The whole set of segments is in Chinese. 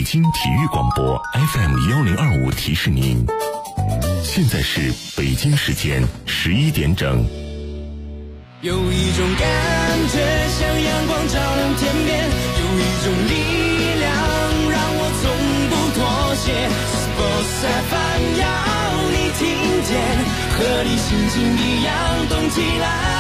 京体育广播 FM1025提示您，现在是北京时间11点整。 有一种感觉像阳光照亮天边，有一种力量让我从不妥协。Sports FM 要你听见，和你心情一样动起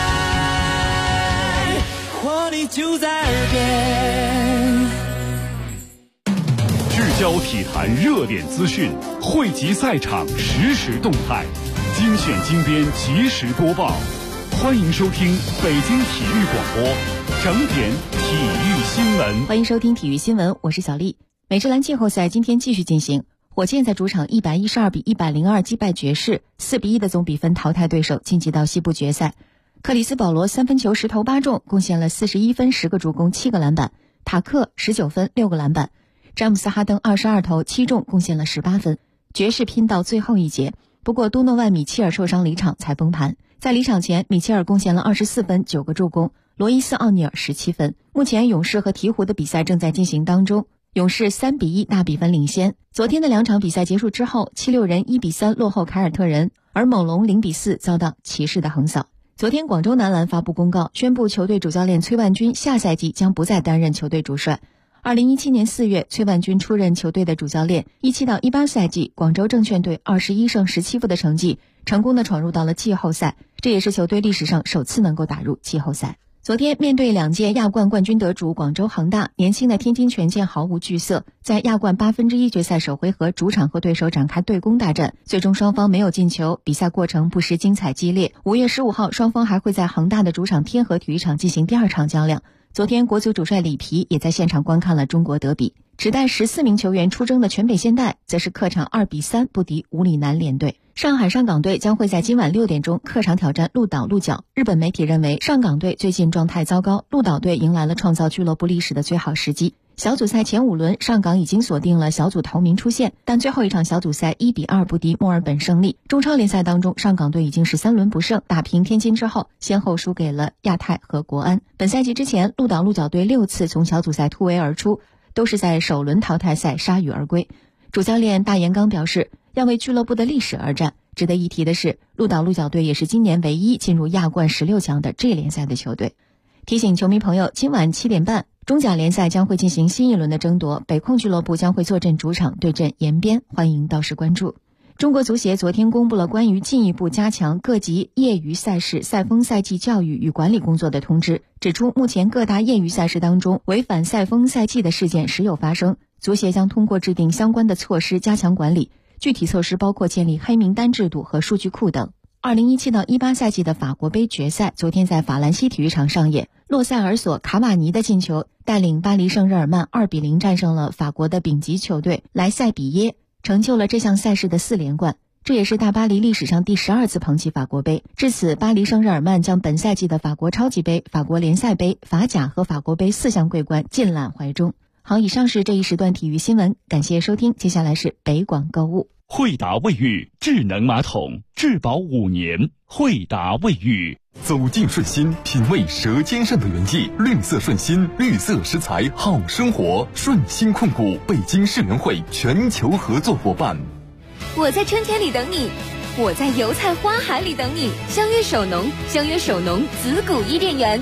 来，活力就在耳边。 聚焦体坛热点资讯，汇集赛场实时动态，精选精编及时播报。欢迎收听北京体育广播整点体育新闻。 欢迎收听体育新闻，我是小丽。美职篮季后赛今天继续进行，火箭在主场112比102击败爵士，4比1的总比分淘汰对手，晋级到西部决赛。克里斯保罗3分球10投8中，贡献了41分10个助攻7个篮板，塔克19分6个篮板，詹姆斯哈登22投7中，贡献了18分。爵士拼到最后一节，不过多诺万米切尔受伤离场才崩盘。在离场前，米切尔贡献了24分9个助攻，罗伊斯奥尼尔17分。目前勇士和鹈鹕的比赛正在进行当中，勇士3比1大比分领先。昨天的2场比赛结束之后，76人1比3落后凯尔特人，而猛龙0比4遭到骑士的横扫。昨天广州男篮发布公告，宣布球队主教练崔万军下赛季将不再担任球队主帅。2017年4月，崔万军出任球队的主教练。17到18赛季，广州证券队21胜17负的成绩，成功的闯入到了季后赛，这也是球队历史上首次能够打入季后赛。昨天面对2届亚冠冠军得主广州恒大，年轻的天津权健毫无惧色，在亚冠1/8决赛首回合主场和对手展开对攻大战，最终双方没有进球，比赛过程不失精彩激烈。5月15号，双方还会在恒大的主场天河体育场进行第2场较量。昨天国足主帅里皮也在现场观看了中国德比，只带14名球员出征的全北现代则是客场2比3不敌五里南联队。上海上港队将会在今晚6点钟客场挑战鹿岛鹿角。日本媒体认为上港队最近状态糟糕，鹿岛队迎来了创造俱乐部历史的最好时机。小组赛前5轮，上港已经锁定了小组头名出线，但最后一场小组赛1比2不敌墨尔本胜利。中超联赛当中，上港队已经是3轮不胜，打平天津之后，先后输给了亚泰和国安。本赛季之前，鹿岛鹿角队6次从小组赛突围而出，都是在首轮淘汰赛铩羽而归。主教练大岩刚表示，要为俱乐部的历史而战。值得一提的是，鹿岛鹿角队也是今年唯一进入亚冠16强的 G 联赛的球队。提醒球迷朋友，今晚7点半，中甲联赛将会进行新一轮的争夺，北控俱乐部将会坐镇主场对阵延边，欢迎到时关注。中国足协昨天公布了关于进一步加强各级业余赛事赛风赛季教育与管理工作的通知，指出目前各大业余赛事当中违反赛风赛季的事件时有发生，足协将通过制定相关的措施加强管理，具体措施包括建立黑名单制度和数据库等。2017到18赛季的法国杯决赛昨天在法兰西体育场上演，洛塞尔索卡瓦尼的进球带领巴黎圣日耳曼2比0战胜了法国的丙级球队莱塞比耶，成就了这项赛事的4连冠。这也是大巴黎历史上第12次捧起法国杯。至此，巴黎圣日耳曼将本赛季的法国超级杯、法国联赛杯、法甲和法国杯4项桂冠尽揽怀中。好，以上是这一时段体育新闻，感谢收听。接下来是北广购物。 惠达卫浴智能马桶，质保5年。惠达卫浴， 走进顺心，品味舌尖上的原迹，绿色顺心，绿色食材好生活。顺心控股北京世联会全球合作伙伴。 我在春天里等你，我在油菜花海里等你。相约首农，相约首农子谷伊甸园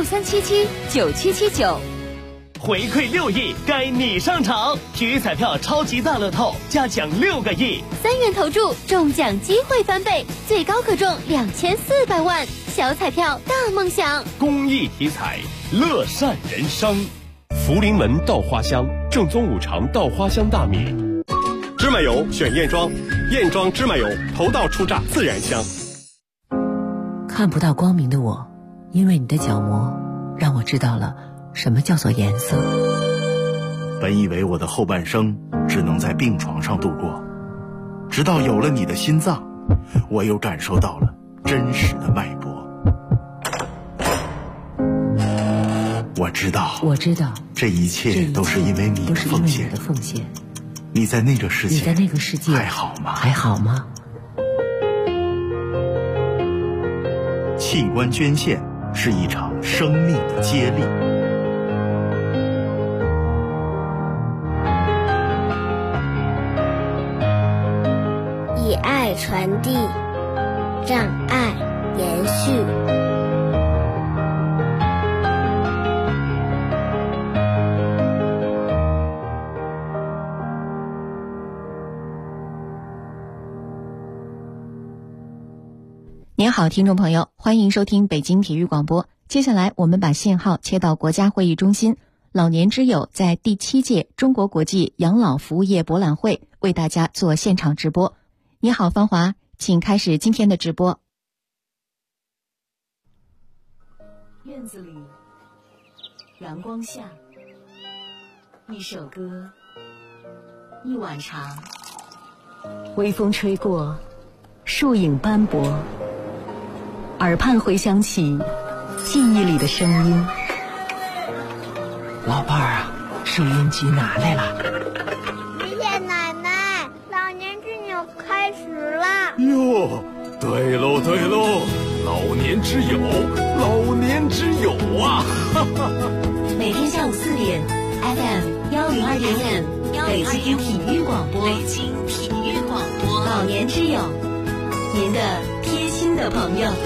，63779779。 回馈6亿，该你上场！体育彩票超级大乐透，加奖6个亿 ，3元投注，中奖机会翻倍，最高可中2400万。小彩票大梦想， 公益体彩，乐善人生。福临门稻花香，正宗5常稻花香大米。芝麻油选燕庄，燕庄芝麻油，头道出榨自然香。 看不到光明的我，因为你的角膜，让我知道了什么叫做颜色。 本以为我的后半生只能在病床上度过，直到有了你的心脏，我又感受到了真实的脉搏。我知道，这一切都是因为你的奉献。你在那个世界还好吗？器官捐献是一场生命的接力。 传递，让爱延续。 您好，听众朋友，欢迎收听北京体育广播。接下来我们把信号切到国家会议中心，老年之友在第7届中国国际养老服务业博览会为大家做现场直播。你好，芳华，请开始今天的直播。 院子里，阳光下，一首歌，一碗茶，微风吹过，树影斑驳，耳畔回响起记忆里的声音。 老伴儿啊，收音机拿来了。 谢谢奶奶，老年之友开始了。 哟，对喽对喽，老年之友，老年之友啊！ 每天下午4点 ，FM 102.5，北京体育广播，北京体育广播，老年之友，您的贴心的朋友。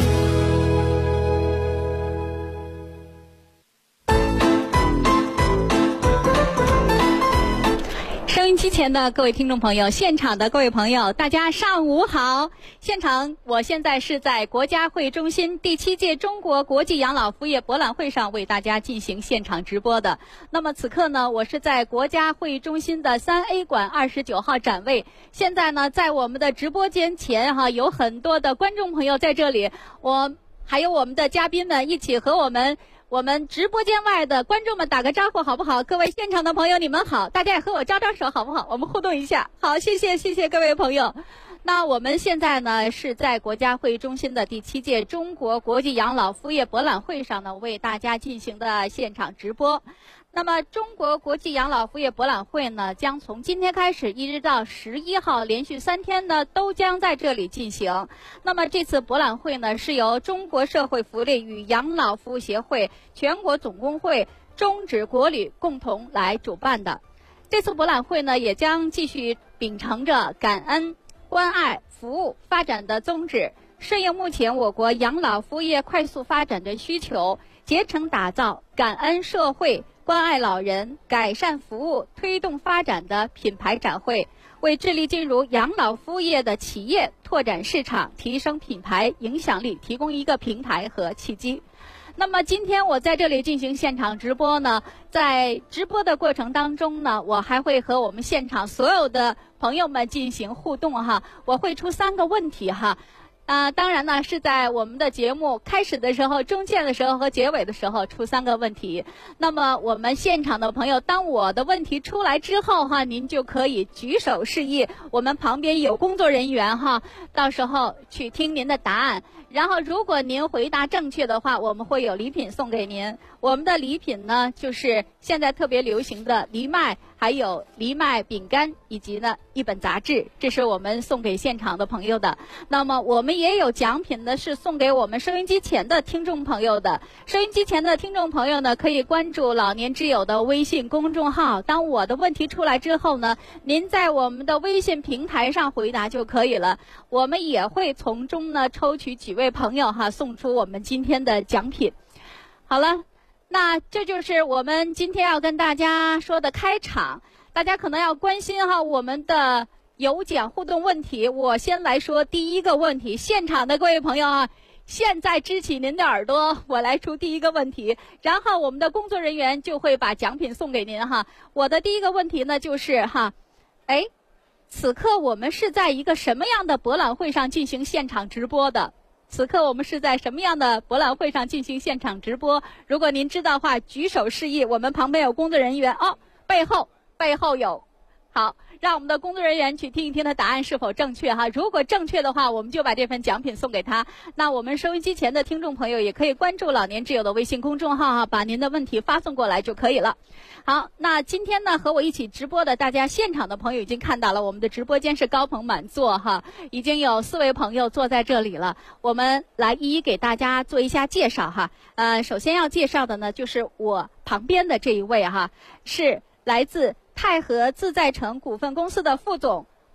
收音机前的各位听众朋友，现场的各位朋友，大家上午好。现场，我现在是在国家会议中心第7届中国国际养老服务业博览会上为大家进行现场直播的。那么此刻呢，我是在国家会议中心的3A 馆29号展位。现在呢，在我们的直播间前有很多的观众朋友在这里，还有我们的嘉宾们一起和我们直播间外的观众们打个招呼好不好？各位现场的朋友你们好，大家也和我招招手好不好？我们互动一下。好，谢谢各位朋友。那我们现在呢是在国家会议中心的第7届中国国际养老服务业博览会上呢为大家进行的现场直播。那么中国国际养老服务业博览会呢将从今天开始一直到11号连续3天呢都将在这里进行。那么这次博览会呢是由中国社会福利与养老服务协会、全国总工会、中指国旅共同来主办的。这次博览会呢也将继续秉承着感恩、关爱、服务、发展的宗旨，顺应目前我国养老服务业快速发展的需求，竭诚打造感恩社会、关爱老人、改善服务、推动发展的品牌展会，为致力进入养老服务业的企业拓展市场、提升品牌影响力提供一个平台和契机。那么今天我在这里进行现场直播呢，在直播的过程当中呢，我还会和我们现场所有的朋友们进行互动我会出3个问题当然呢是在我们的节目开始的时候、中间的时候和结尾的时候出3个问题。那么我们现场的朋友，当我的问题出来之后您就可以举手示意，我们旁边有工作人员到时候去听您的答案。然后如果您回答正确的话，我们会有礼品送给您。我们的礼品呢就是现在特别流行的藜麦，还有藜麦饼干，以及呢一本杂志，这是我们送给现场的朋友的。那么我们也有奖品呢，是送给我们收音机前的听众朋友的。收音机前的听众朋友呢，可以关注老年之友的微信公众号。当我的问题出来之后呢，您在我们的微信平台上回答就可以了。我们也会从中呢抽取几位朋友送出我们今天的奖品。好了，那这就是我们今天要跟大家说的开场。大家可能要关心我们的有奖互动问题。我先来说第1个问题，现场的各位朋友现在支起您的耳朵，我来出第1个问题，然后我们的工作人员就会把奖品送给您我的第1个问题呢就是此刻我们是在一个什么样的博览会上进行现场直播的？此刻我们是在什么样的博览会上进行现场直播？如果您知道的话，举手示意，我们旁边有工作人员背后有。好，让我们的工作人员去听一听他答案是否正确如果正确的话，我们就把这份奖品送给他。那我们收音机前的听众朋友也可以关注老年之友的微信公众号把您的问题发送过来就可以了。好，那今天呢和我一起直播的大家现场的朋友已经看到了，我们的直播间是高朋满座已经有4位朋友坐在这里了。我们来一一给大家做一下介绍首先要介绍的呢就是我旁边的这一位是来自泰和自在城股份公司的副总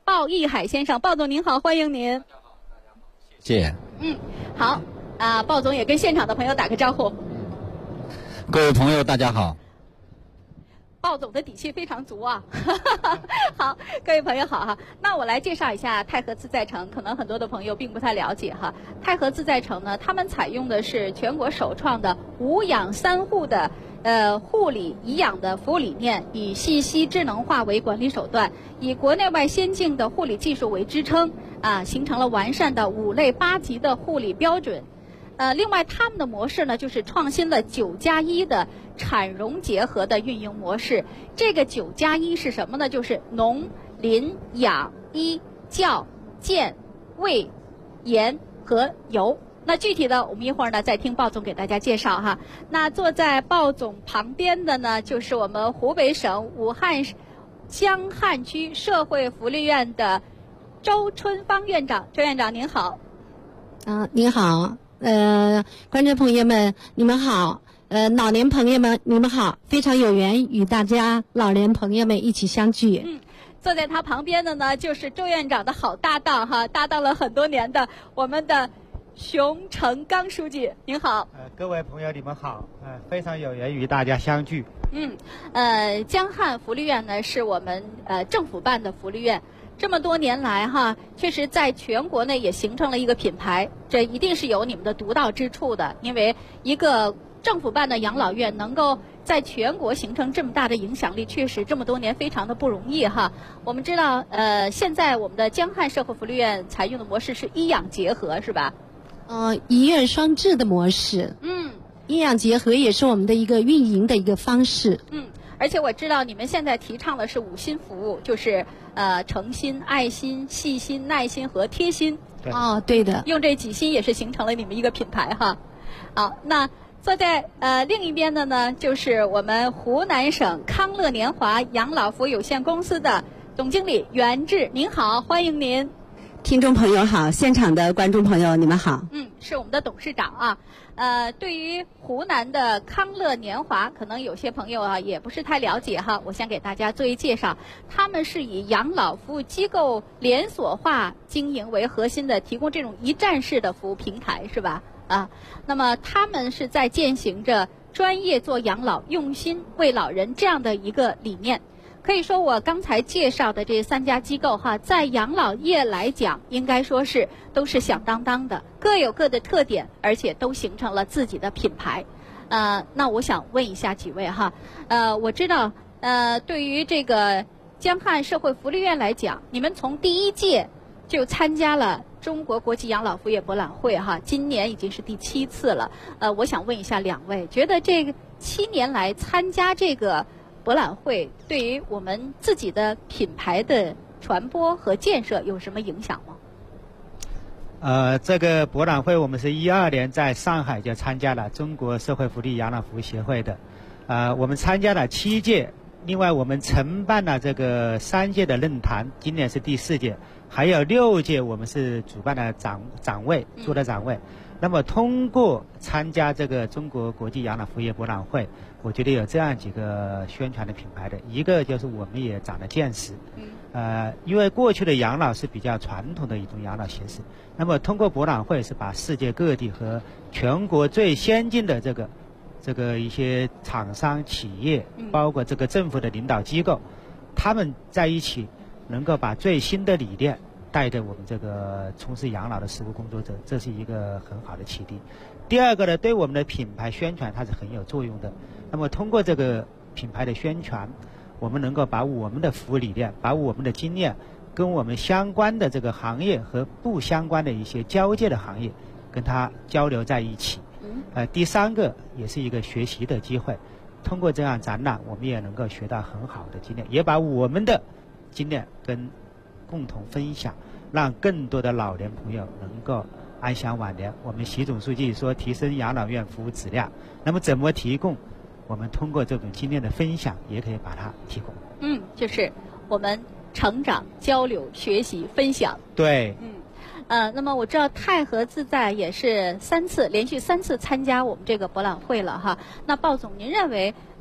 鲍义海先生。鲍总您好，欢迎您。 谢谢。 好鲍总也跟现场的朋友打个招呼。 各位朋友大家好。 鲍总的底气非常足啊好，各位朋友好哈。那我来介绍一下太和自在城，可能很多的朋友并不太了解哈。太和自在城呢，他们采用的是全国首创的无氧3护的护理颐养的服务理念，以信息智能化为管理手段，以国内外先进的护理技术为支撑形成了完善的5类8级的护理标准。另外他们的模式呢，就是创新了9+1的产融结合的运营模式。这个9+1是什么呢？就是农、林、养、医、教、健、卫、研和游。那具体的我们一会儿呢再听鲍总给大家介绍哈。那坐在鲍总旁边的呢，就是我们湖北省武汉江汉区社会福利院的周春芳院长。周院长您好。 您好。观众朋友们你们好，老年朋友们你们好，非常有缘与大家老年朋友们一起相聚。 坐在他旁边的呢，就是周院长的好搭档哈，搭档了很多年的我们的熊成刚书记。您好。 各位朋友你们好，非常有缘与大家相聚。 江汉福利院呢是我们政府办的福利院。这么多年来哈，确实在全国呢也形成了一个品牌，这一定是有你们的独到之处的。因为一个政府办的养老院能够在全国形成这么大的影响力，确实这么多年非常的不容易哈。我们知道现在我们的江汉社会福利院采用的模式是医养结合是吧？ 医院双治的模式。医养结合也是我们的一个运营的一个方式。 而且我知道你们现在提倡的是5心服务，就是诚心、爱心、细心、耐心和贴心。 对的。 用这几心也是形成了你们一个品牌哈。好，那坐在另一边的呢，就是我们湖南省康乐年华养老服务有限公司的总经理袁志。您好，欢迎您。 听众朋友好，现场的观众朋友你们好。 是我们的董事长啊。对于湖南的康乐年华，可能有些朋友也不是太了解哈，我先给大家做一介绍。他们是以养老服务机构连锁化经营为核心的，提供这种一站式的服务平台是吧？那么他们是在践行着专业做养老、用心为老人这样的一个理念。可以说我刚才介绍的这3家机构哈，在养老业来讲应该说是都是响当当的，各有各的特点，而且都形成了自己的品牌。那我想问一下几位哈，我知道对于这个江汉社会福利院来讲，你们从第1届就参加了中国国际养老服务业博览会哈，今年已经是第7次了。我想问一下2位，觉得这个7年来参加这个博览会对于我们自己的品牌的传播和建设有什么影响吗？ 这个博览会我们是12年在上海就参加了中国社会福利养老服务协会的，我们参加了7届，另外我们承办了这个3届的论坛，今年是第4届，还有6届我们是主办了展位，做了展位。那么通过参加这个中国国际养老服务业博览会，我觉得有这样几个宣传的品牌的，一个就是我们也长了见识，因为过去的养老是比较传统的一种养老形式，那么通过博览会是把世界各地和全国最先进的这个一些厂商企业，包括这个政府的领导机构，他们在一起能够把最新的理念带着我们这个从事养老的实务工作者，这是一个很好的启迪。第二个呢，对我们的品牌宣传它是很有作用的。那么通过这个品牌的宣传，我们能够把我们的服务理念，把我们的经验跟我们相关的这个行业和不相关的一些交界的行业跟它交流在一起。第三个也是一个学习的机会，通过这样展览我们也能够学到很好的经验，也把我们的经验跟共同分享，让更多的老年朋友能够安享晚年。我们习总书记说提升养老院服务质量，那么怎么提供？我们通过这种经验的分享也可以把它提供。 就是我们成长、交流、学习、分享。 对。 那么我知道太和自在也是连续3次参加我们这个博览会了哈。那鲍总，您认为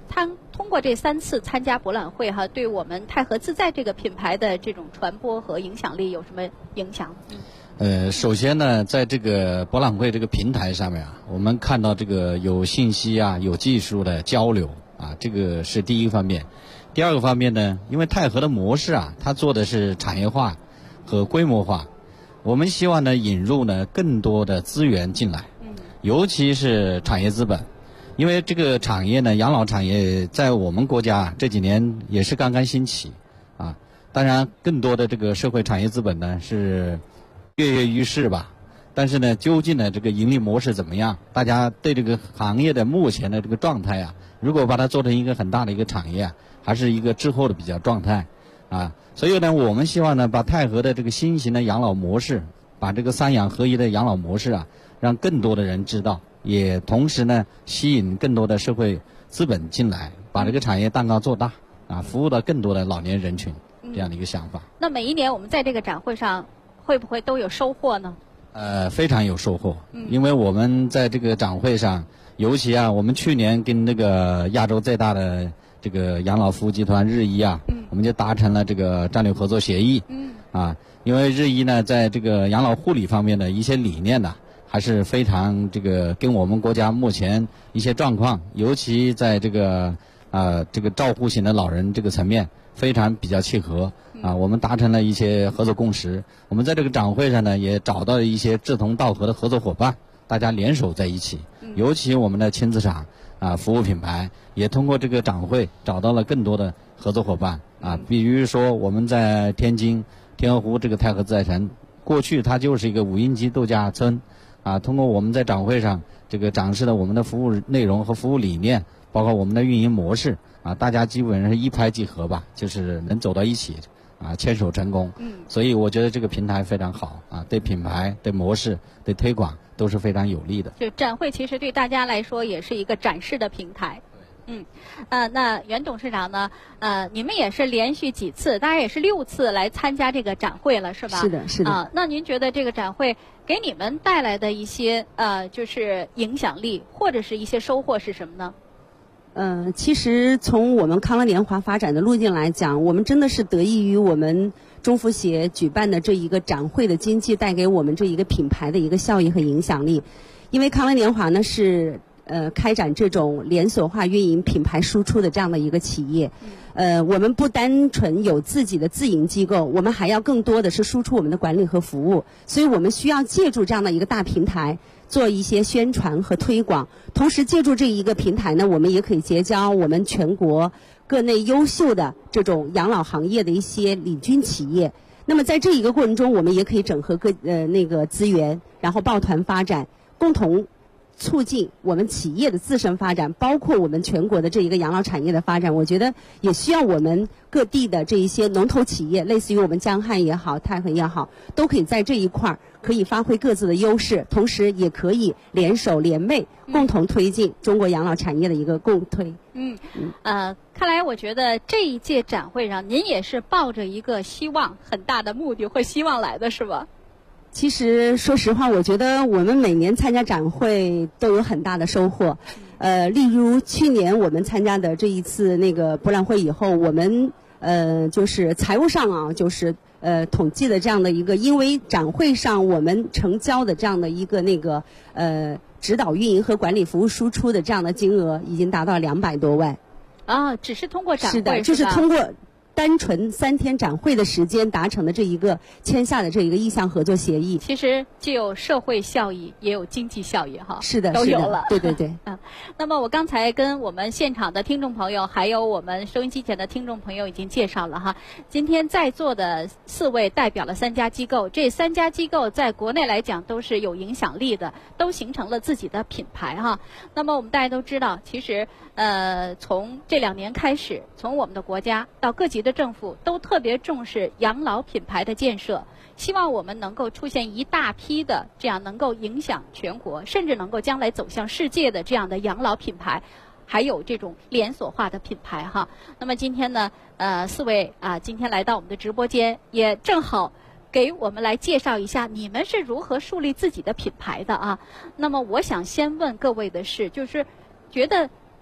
通过这3次参加博览会哈，对我们太和自在这个品牌的这种传播和影响力有什么影响？ 首先呢，在这个博览会这个平台上面啊，我们看到这个有信息啊，有技术的交流啊，这个是第一方面。第二个方面呢，因为太和的模式啊，它做的是产业化和规模化，我们希望呢引入呢更多的资源进来，尤其是产业资本。因为这个产业呢，养老产业在我们国家这几年也是刚刚兴起啊。当然，更多的这个社会产业资本呢是跃跃欲试吧。但是呢，究竟呢这个盈利模式怎么样？大家对这个行业的目前的这个状态啊，如果把它做成一个很大的一个产业啊，还是一个滞后的比较状态啊。所以呢，我们希望呢，把太和的这个新型的养老模式，把这个3养合一的养老模式啊，让更多的人知道。也同时呢，吸引更多的社会资本进来，把这个产业蛋糕做大啊，服务到更多的老年人群，这样的一个想法。 那每一年我们在这个展会上会不会都有收获呢？ 非常有收获，因为我们在这个展会上，尤其啊，我们去年跟那个亚洲最大的这个养老服务集团日医啊，我们就达成了这个战略合作协议。因为日医呢，在这个养老护理方面的一些理念呢，还是非常这个跟我们国家目前一些状况，尤其在这个照护型的老人这个层面非常比较契合啊。我们达成了一些合作共识。我们在这个展会上呢，也找到了一些志同道合的合作伙伴，大家联手在一起。尤其我们的亲子厂啊，服务品牌也通过这个展会找到了更多的合作伙伴啊。比如说我们在天津天鹅湖这个太和自在城，过去它就是一个5英级度假村。通过我们在展会上这个展示了我们的服务内容和服务理念，包括我们的运营模式大家基本上是一拍即合吧，就是能走到一起牵手成功。所以我觉得这个平台非常好对品牌、对模式、对推广都是非常有利的。 就展会其实对大家来说也是一个展示的平台。那袁董事长呢？你们也是连续几次，大概也是6次来参加这个展会了，是吧？ 是的，是的。 那您觉得这个展会给你们带来的一些就是影响力或者是一些收获是什么呢？ 其实从我们康乐年华发展的路径来讲，我们真的是得益于我们中福协举办的这一个展会的经济带给我们这一个品牌的一个效益和影响力。因为康乐年华呢是开展这种连锁化运营品牌输出的这样的一个企业。我们不单纯有自己的自营机构，我们还要更多的是输出我们的管理和服务，所以我们需要借助这样的一个大平台做一些宣传和推广。同时借助这一个平台呢，我们也可以结交我们全国各内优秀的这种养老行业的一些领军企业。那么在这一个过程中，我们也可以整合各资源，然后抱团发展，共同促进我们企业的自身发展，包括我们全国的这一个养老产业的发展。我觉得也需要我们各地的这一些龙头企业，类似于我们江汉也好，太和也好，都可以在这一块可以发挥各自的优势，同时也可以联手联袂，共同推进中国养老产业的一个共推。 看来我觉得这一届展会上，您也是抱着一个希望很大的目的或希望来的，是吧？ 其实说实话，我觉得我们每年参加展会都有很大的收获。例如去年我们参加的这一次那个博览会以后，我们就是财务上就是统计的这样的一个，因为展会上我们成交的这样的一个指导运营和管理服务输出的这样的金额已经达到200多万。 只是通过展会是的，就是通过单纯3天展会的时间达成的这一个签下的这一个意向合作协议。 其实既有社会效益，也有经济效益哈。 是的， 都有了。 对对对。 那么我刚才跟我们现场的听众朋友，还有我们收音机前的听众朋友已经介绍了哈。今天在座的4位代表了3家机构，这3家机构在国内来讲都是有影响力的，都形成了自己的品牌哈。那么我们大家都知道，其实从这2年开始，从我们的国家到各级的政府都特别重视养老品牌的建设，希望我们能够出现一大批的这样能够影响全国，甚至能够将来走向世界的这样的养老品牌，还有这种连锁化的品牌哈。那么今天呢，4位今天来到我们的直播间，也正好给我们来介绍一下你们是如何树立自己的品牌的啊。那么我想先问各位的是，就是觉得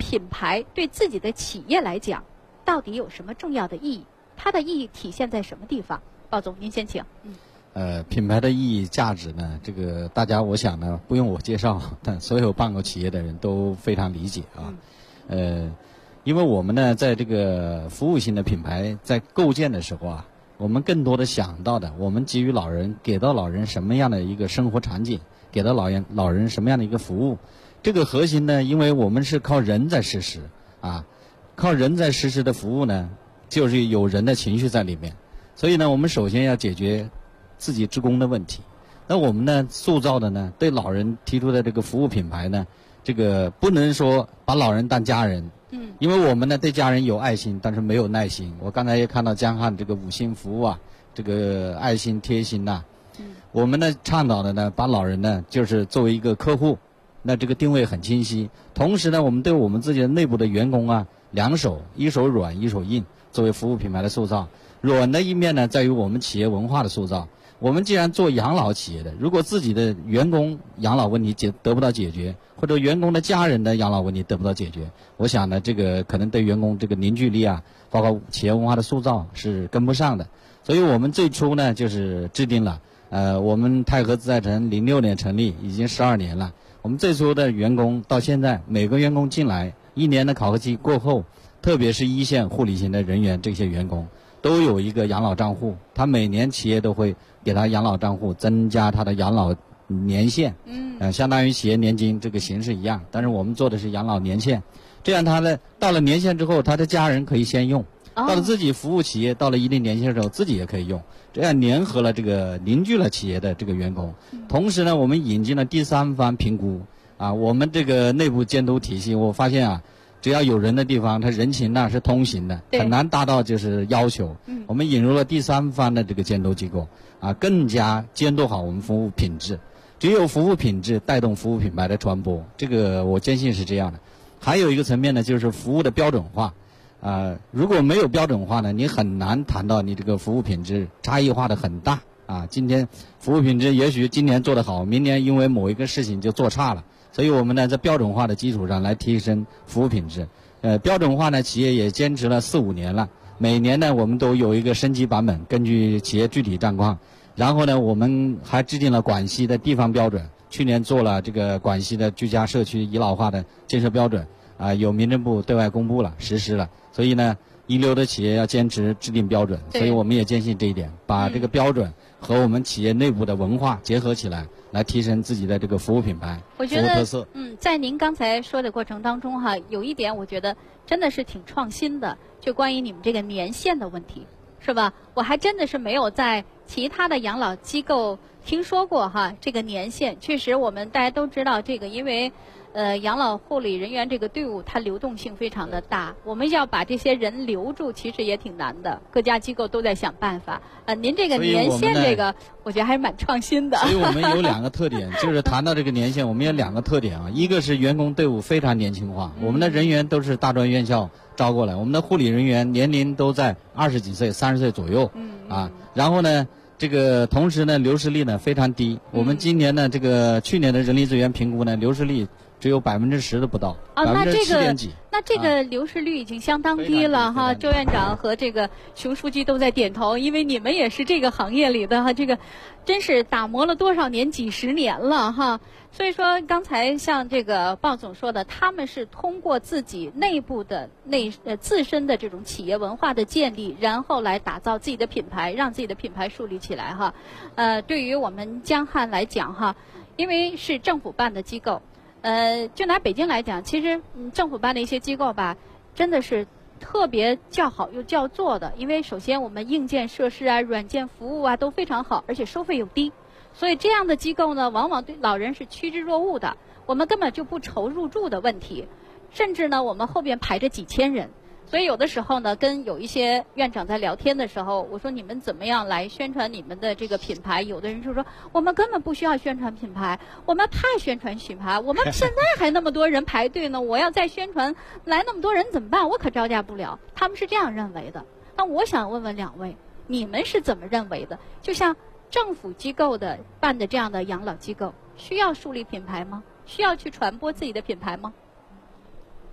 品牌对自己的企业来讲，到底有什么重要的意义？它的意义体现在什么地方？鲍总，您先请。 品牌的意义价值呢，这个大家我想呢不用我介绍，但所有办过企业的人都非常理解啊。因为我们呢在这个服务型的品牌在构建的时候啊，我们更多的想到的，我们给予老人，给到老人什么样的一个生活场景，给到老人什么样的一个服务。这个核心呢，因为我们是靠人在实施啊，靠人在实施的服务呢，就是有人的情绪在里面。所以呢，我们首先要解决自己职工的问题。那我们呢塑造的呢，对老人提出的这个服务品牌呢，这个不能说把老人当家人，因为我们呢对家人有爱心，但是没有耐心。我刚才也看到江汉这个5星服务啊，这个爱心贴心呐，我们呢倡导的呢，把老人呢就是作为一个客户，那这个定位很清晰。同时呢，我们对我们自己的内部的员工啊，两手，一手软一手硬，作为服务品牌的塑造。软的一面呢，在于我们企业文化的塑造。我们既然做养老企业的，如果自己的员工养老问题得不到解决，或者员工的家人的养老问题得不到解决，我想呢，这个可能对员工这个凝聚力啊，包括企业文化的塑造是跟不上的。所以我们最初呢，就是制定了，我们泰和自在城06年成立，已经12年了。我们最初的员工到现在，每个员工进来1年的考核期过后，特别是一线护理型的人员，这些员工都有一个养老账户，他每年企业都会给他养老账户，增加他的养老年限，相当于企业年金这个形式一样，但是我们做的是养老年限，这样他呢到了年限之后，他的家人可以先用，到了自己服务企业到了一定年限的时候，自己也可以用，这样联合了这个凝聚了企业的这个员工。同时呢，我们引进了第三方评估啊，我们这个内部监督体系，我发现啊，只要有人的地方，它人情呢是通行的，很难达到就是要求。我们引入了第三方的这个监督机构啊，更加监督好我们服务品质。只有服务品质带动服务品牌的传播，这个我坚信是这样的。还有一个层面呢，就是服务的标准化。如果没有标准化呢，你很难谈到你这个服务品质差异化的很大啊。今天服务品质也许今年做得好，明年因为某一个事情就做差了。所以我们呢在标准化的基础上来提升服务品质。标准化呢，企业也坚持了4、5年了，每年呢我们都有一个升级版本，根据企业具体状况。然后呢，我们还制定了广西的地方标准，去年做了这个广西的居家社区医老化的建设标准啊，由民政部对外公布了，实施了。所以呢，一流的企业要坚持制定标准，所以我们也坚信这一点，把这个标准和我们企业内部的文化结合起来，来提升自己的这个服务品牌、 我觉得服务特色。 在您刚才说的过程当中哈，有一点我觉得真的是挺创新的，就关于你们这个年限的问题，是吧？我还真的是没有在其他的养老机构听说过哈，这个年限确实我们大家都知道这个，因为养老护理人员这个队伍它流动性非常的大，我们要把这些人留住其实也挺难的，各家机构都在想办法。您这个年限这个我觉得还是蛮创新的。 所以我们有2个特点，就是谈到这个年限，我们有2个特点啊，一个是员工队伍非常年轻化，我们的人员都是大专院校招过来，我们的护理人员年龄都在20几岁、30岁左右啊。然后呢，这个同时呢，流失率呢非常低。我们今年呢，这个去年的人力资源评估呢，流失率只有10%都不到，7点几。 那这个流失率已经相当低了哈。周院长和这个熊书记都在点头，因为你们也是这个行业里的哈，这个真是打磨了多少年，几十年了哈。所以说，刚才像这个鲍总说的，他们是通过自己内部的自身的这种企业文化的建立，然后来打造自己的品牌，让自己的品牌树立起来哈。对于我们江汉来讲哈，因为是政府办的机构。就拿北京来讲，其实政府办的一些机构吧，真的是特别叫好又叫座的。因为首先我们硬件设施啊、软件服务啊都非常好，而且收费又低，所以这样的机构呢，往往对老人是趋之若鹜的。我们根本就不愁入住的问题，甚至呢，我们后边排着几千人。所以有的时候呢，跟有一些院长在聊天的时候，我说你们怎么样来宣传你们的这个品牌？有的人就说我们根本不需要宣传品牌，我们怕宣传品牌，我们现在还那么多人排队呢，我要再宣传来那么多人怎么办？我可招架不了。他们是这样认为的。那我想问问2位，你们是怎么认为的？就像政府机构的办的这样的养老机构，需要树立品牌吗？需要去传播自己的品牌吗？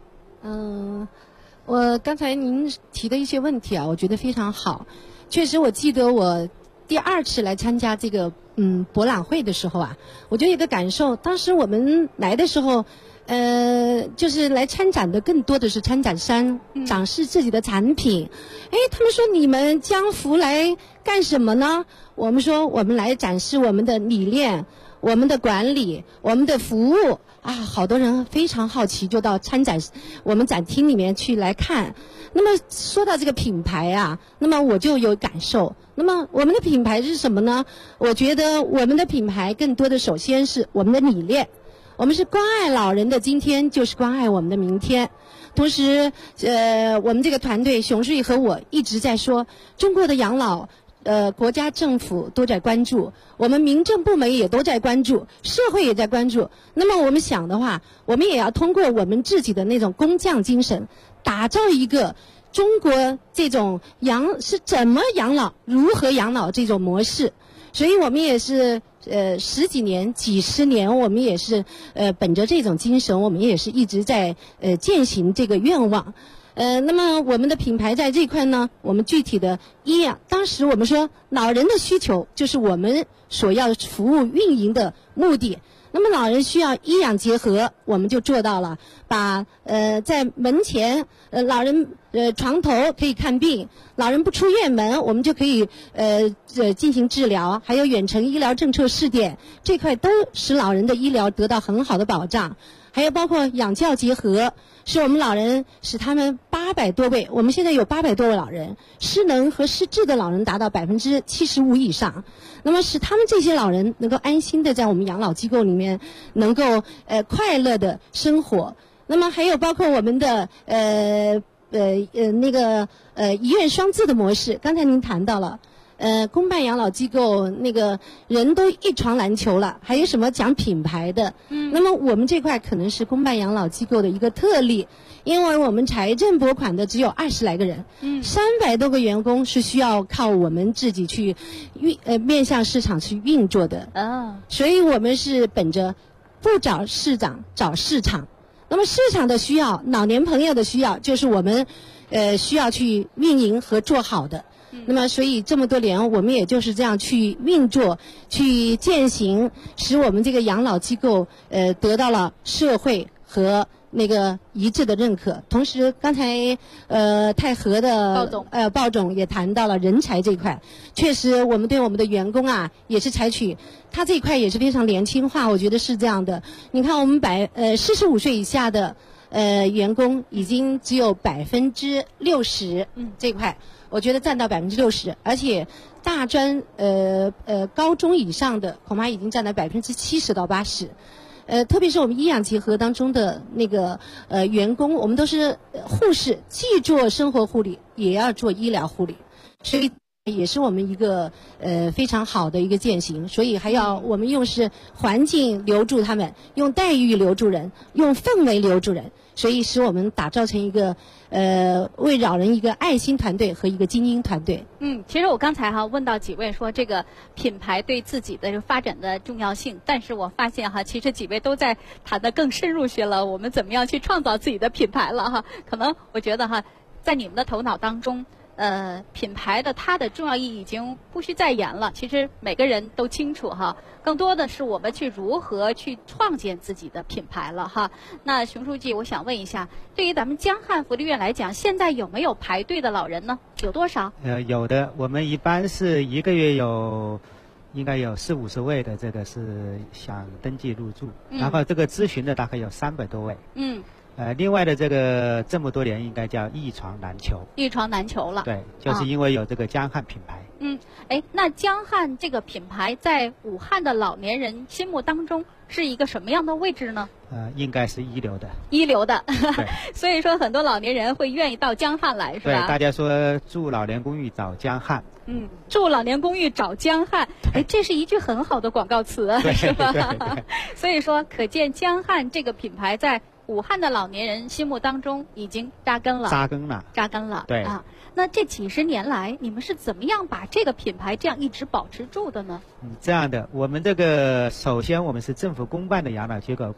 我刚才您提的一些问题啊，我觉得非常好。确实，我记得我第2次来参加这个博览会的时候啊，我就有一个感受，当时我们来的时候，就是来参展的更多的是参展商展示自己的产品。他们说你们江福来干什么呢？我们说我们来展示我们的理念、我们的管理、我们的服务啊，好多人非常好奇，就到我们展厅里面去来看。那么说到这个品牌啊，那么我就有感受。那么我们的品牌是什么呢？我觉得我们的品牌更多的首先是我们的理念，我们是关爱老人的今天，就是关爱我们的明天。同时，我们这个团队熊淑仪和我一直在说，中国的养老。国家政府都在关注，我们民政部门也都在关注，社会也在关注。那么我们想的话，我们也要通过我们自己的那种工匠精神，打造一个中国这种是怎么养老、如何养老这种模式。所以我们也是10几年、几十年，我们也是本着这种精神，我们也是一直在践行这个愿望。那么我们的品牌在这块呢，我们具体的医养，当时我们说老人的需求就是我们所要服务运营的目的。那么老人需要医养结合，我们就做到了，把在门前老人床头可以看病，老人不出院门，我们就可以进行治疗，还有远程医疗政策试点，这块都使老人的医疗得到很好的保障。还有包括养教结合，是我们老人使他们800多位，我们现在有800多位老人，失能和失智的老人达到75%以上，那么使他们这些老人能够安心的在我们养老机构里面能够快乐的生活。那么还有包括我们的医院双资的模式，刚才您谈到了。公办养老机构那个人都一床难求了，还有什么讲品牌的？那么我们这块可能是公办养老机构的一个特例，因为我们财政拨款的只有20来个人，300多个员工是需要靠我们自己去面向市场去运作的。所以我们是本着不找市长，找市场。那么市场的需要，老年朋友的需要，就是我们需要去运营和做好的。那么所以这么多年我们也就是这样去运作去践行，使我们这个养老机构得到了社会和那个一致的认可。同时刚才太和的鲍总也谈到了人才这块，确实我们对我们的员工啊也是采取他这一块也是非常年轻化，我觉得是这样的。你看我们45岁以下的员工已经只有60%，这块我觉得占到60%，而且大专高中以上的恐怕已经占到70%到80%。特别是我们医养结合当中的那个员工，我们都是护士，既做生活护理也要做医疗护理，所以也是我们一个非常好的一个践行。所以还要我们用是环境留住他们，用待遇留住人，用氛围留住人，所以使我们打造成一个为老人一个爱心团队和一个精英团队。 其实我刚才问到几位说这个品牌对自己的发展的重要性，但是我发现其实几位都在谈得更深入些了，我们怎么样去创造自己的品牌了可能我觉得在你们的头脑当中。品牌的它的重要意义已经不需再言了，其实每个人都清楚更多的是我们去如何去创建自己的品牌了那熊书记，我想问一下，对于咱们江汉福利院来讲，现在有没有排队的老人呢？有多少？ 有的，我们一般是一个月应该有40-50位的，这个是想登记入住，然后这个咨询的大概有300多位。另外的这么多年应该叫一床难求。一床难求了。对，就是因为有这个江汉品牌。 那江汉这个品牌在武汉的老年人心目当中是一个什么样的位置呢？ 应该是一流的。 一流的。所以说很多老年人会愿意到江汉来，是吧？ 对，大家说住老年公寓找江汉。 住老年公寓找江汉，这是一句很好的广告词是吧？对。所以说可见江汉这个品牌在武汉的老年人心目当中已经扎根了。对那这几十年来，你们是怎么样把这个品牌这样一直保持住的呢？ 这样的，我们这个首先我们是政府公办的养老机构，过去的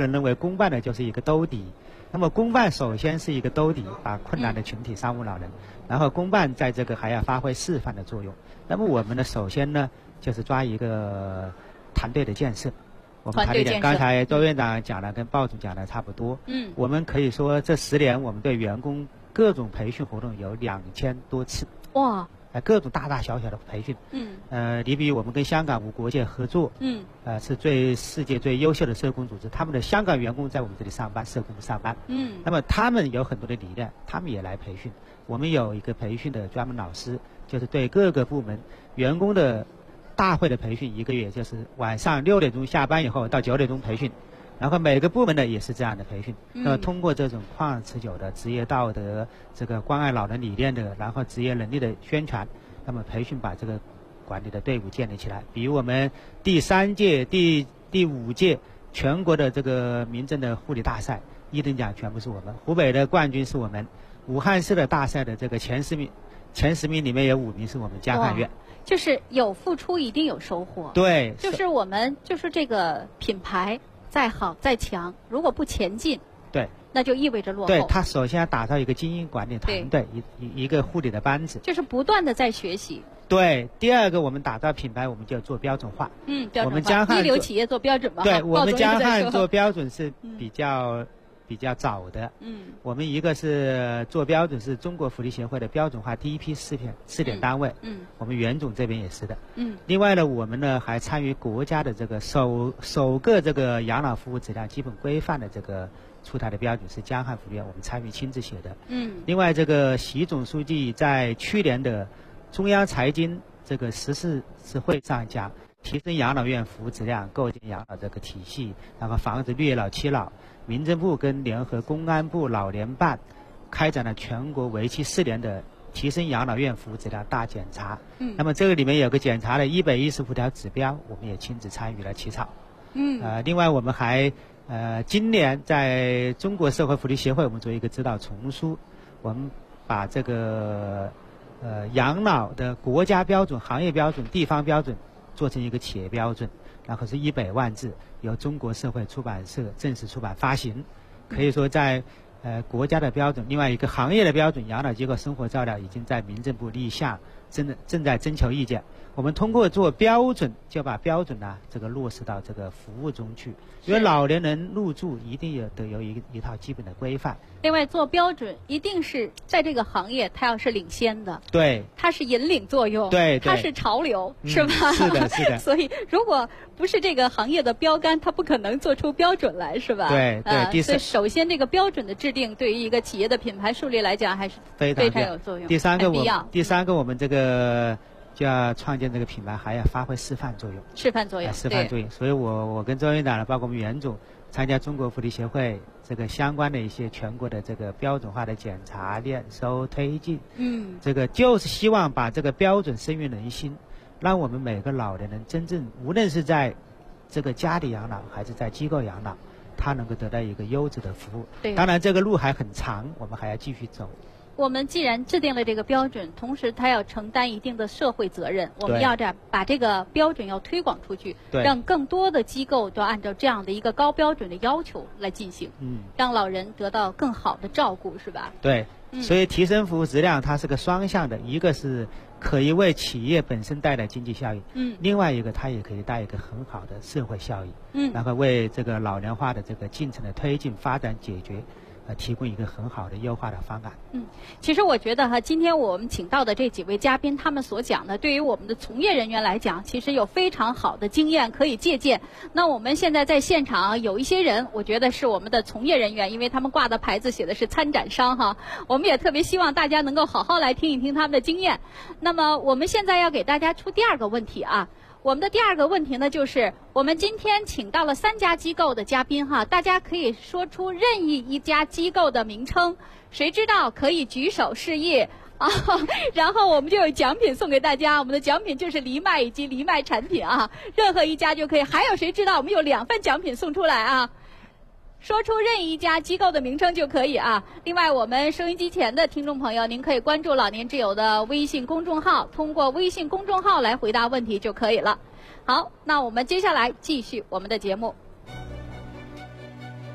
人认为公办呢就是一个兜底。那么公办首先是一个兜底，把困难的群体商务老人，然后公办在这个还要发挥示范的作用。那么我们呢，首先呢就是抓一个团队的建设。我们团队刚才周院长讲的跟鲍总讲的差不多。我们可以说这10年我们对员工各种培训活动有2000多次。 哇！ 各种大大小小的培训。你比如我们跟香港无国界合作。是世界最优秀的社工组织，他们的香港员工在我们这里上班，社工上班。那么他们有很多的理念，他们也来培训。我们有一个培训的专门老师，就是对各个部门员工的大会的培训，1个月就是晚上6点钟下班以后到9点钟培训，然后每个部门呢也是这样的培训。那么通过这种旷日持久的职业道德、这个关爱老人理念的，然后职业能力的宣传，那么培训把这个管理的队伍建立起来。比如我们第3届、第5届全国的这个民政的护理大赛，1等奖全部是我们，湖北的冠军是我们，武汉市的大赛的这个前10名里面有5名是我们江汉院。 就是有付出一定有收获。 对， 就是我们就是这个品牌再好再强，如果不前进， 对， 那就意味着落后。 对，他首先要打造一个精英管理团队，一个护理的班子， 就是不断的在学习。 对，第二个我们打造品牌，我们就要做标准化。 标准化。 我们江汉一流企业做标准化。 对，我们江汉做标准是比较早的。我们一个是做标准是中国福利协会的标准化第一批试点单位。我们袁总这边也是的。另外呢，我们呢还参与国家的这个首个这个养老服务质量基本规范的这个出台的标准是江汉福利院，我们参与亲自写的。另外，这个习总书记在去年的中央财经这个14次会上讲，提升养老院服务质量，构建养老这个体系，然后防止虐老欺老。民政部跟联合公安部老年办开展了全国为期4年的提升养老院服务质量大检查。那么这个里面有个检查的115条指标，我们也亲自参与了起草。另外我们还今年在中国社会福利协会我们做一个指导丛书，我们把这个养老的国家标准、行业标准、地方标准做成一个企业标准，然后是100万字，由中国社会出版社正式出版发行。可以说在国家的标准，另外一个行业的标准，养老机构生活照料已经在民政部立项，正在征求意见。我们通过做标准，就把标准呢这个落实到这个服务中去，因为老年人入住一定有一套基本的规范。 另外，做标准一定是在这个行业，它要是领先的， 对， 它是引领作用， 对， 它是潮流，是吧？ 是的，是的。 所以，如果不是这个行业的标杆，它不可能做出标准来，是吧？ 对对。 所以，首先这个标准的制定，对于一个企业的品牌树立来讲，还是非常有作用。 第三个，我们这个就要创建这个品牌，还要发挥示范作用。 示范作用。 所以我跟周院长呢，包括我们袁总，参加中国福利协会这个相关的一些全国的这个标准化的检查、验收、推进。这个就是希望把这个标准深入人心，让我们每个老年人真正无论是在这个家里养老还是在机构养老，他能够得到一个优质的服务。 对。 当然这个路还很长，我们还要继续走。 我们既然制定了这个标准，同时它要承担一定的社会责任，我们要把这个标准要推广出去，让更多的机构都按照这样的一个高标准的要求来进行，让老人得到更好的照顾，是吧？ 对，所以提升服务质量它是个双向的，一个是可以为企业本身带来经济效益，另外一个它也可以带一个很好的社会效益，然后为这个老年化的这个进程的推进、发展、解决提供一个很好的优化的方案。 其实我觉得今天我们请到的这几位嘉宾，他们所讲的，对于我们的从业人员来讲，其实有非常好的经验可以借鉴。那我们现在在现场有一些人，我觉得是我们的从业人员，因为他们挂的牌子写的是参展商哈。我们也特别希望大家能够好好来听一听他们的经验。那么我们现在要给大家出第二个问题啊。我们的第二个问题呢，就是我们今天请到了3家机构的嘉宾哈，大家可以说出任意一家机构的名称，谁知道可以举手示意啊，然后我们就有奖品送给大家，我们的奖品就是藜麦以及藜麦产品啊，任何一家就可以。还有谁知道我们有2份奖品送出来啊？说出任意一家机构的名称就可以啊。另外，我们收音机前的听众朋友，您可以关注老年之友的微信公众号，通过微信公众号来回答问题就可以了。好，那我们接下来继续我们的节目。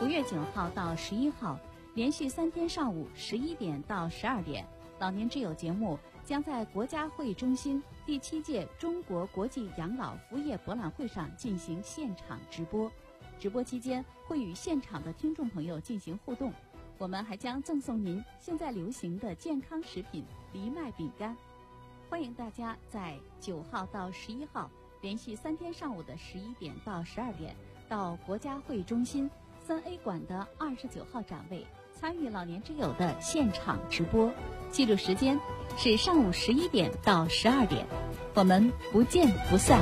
9月9号到11号，连续3天上午11点到12点，老年之友节目将在国家会议中心第7届中国国际养老服务业博览会上进行现场直播。直播期间会与现场的听众朋友进行互动，我们还将赠送您现在流行的健康食品藜麦饼干。欢迎大家在9号到11号连续3天上午的11点到12点，到国家会议中心3A 馆的29号展位参与老年之友的现场直播。记住时间是上午11点到12点，我们不见不散。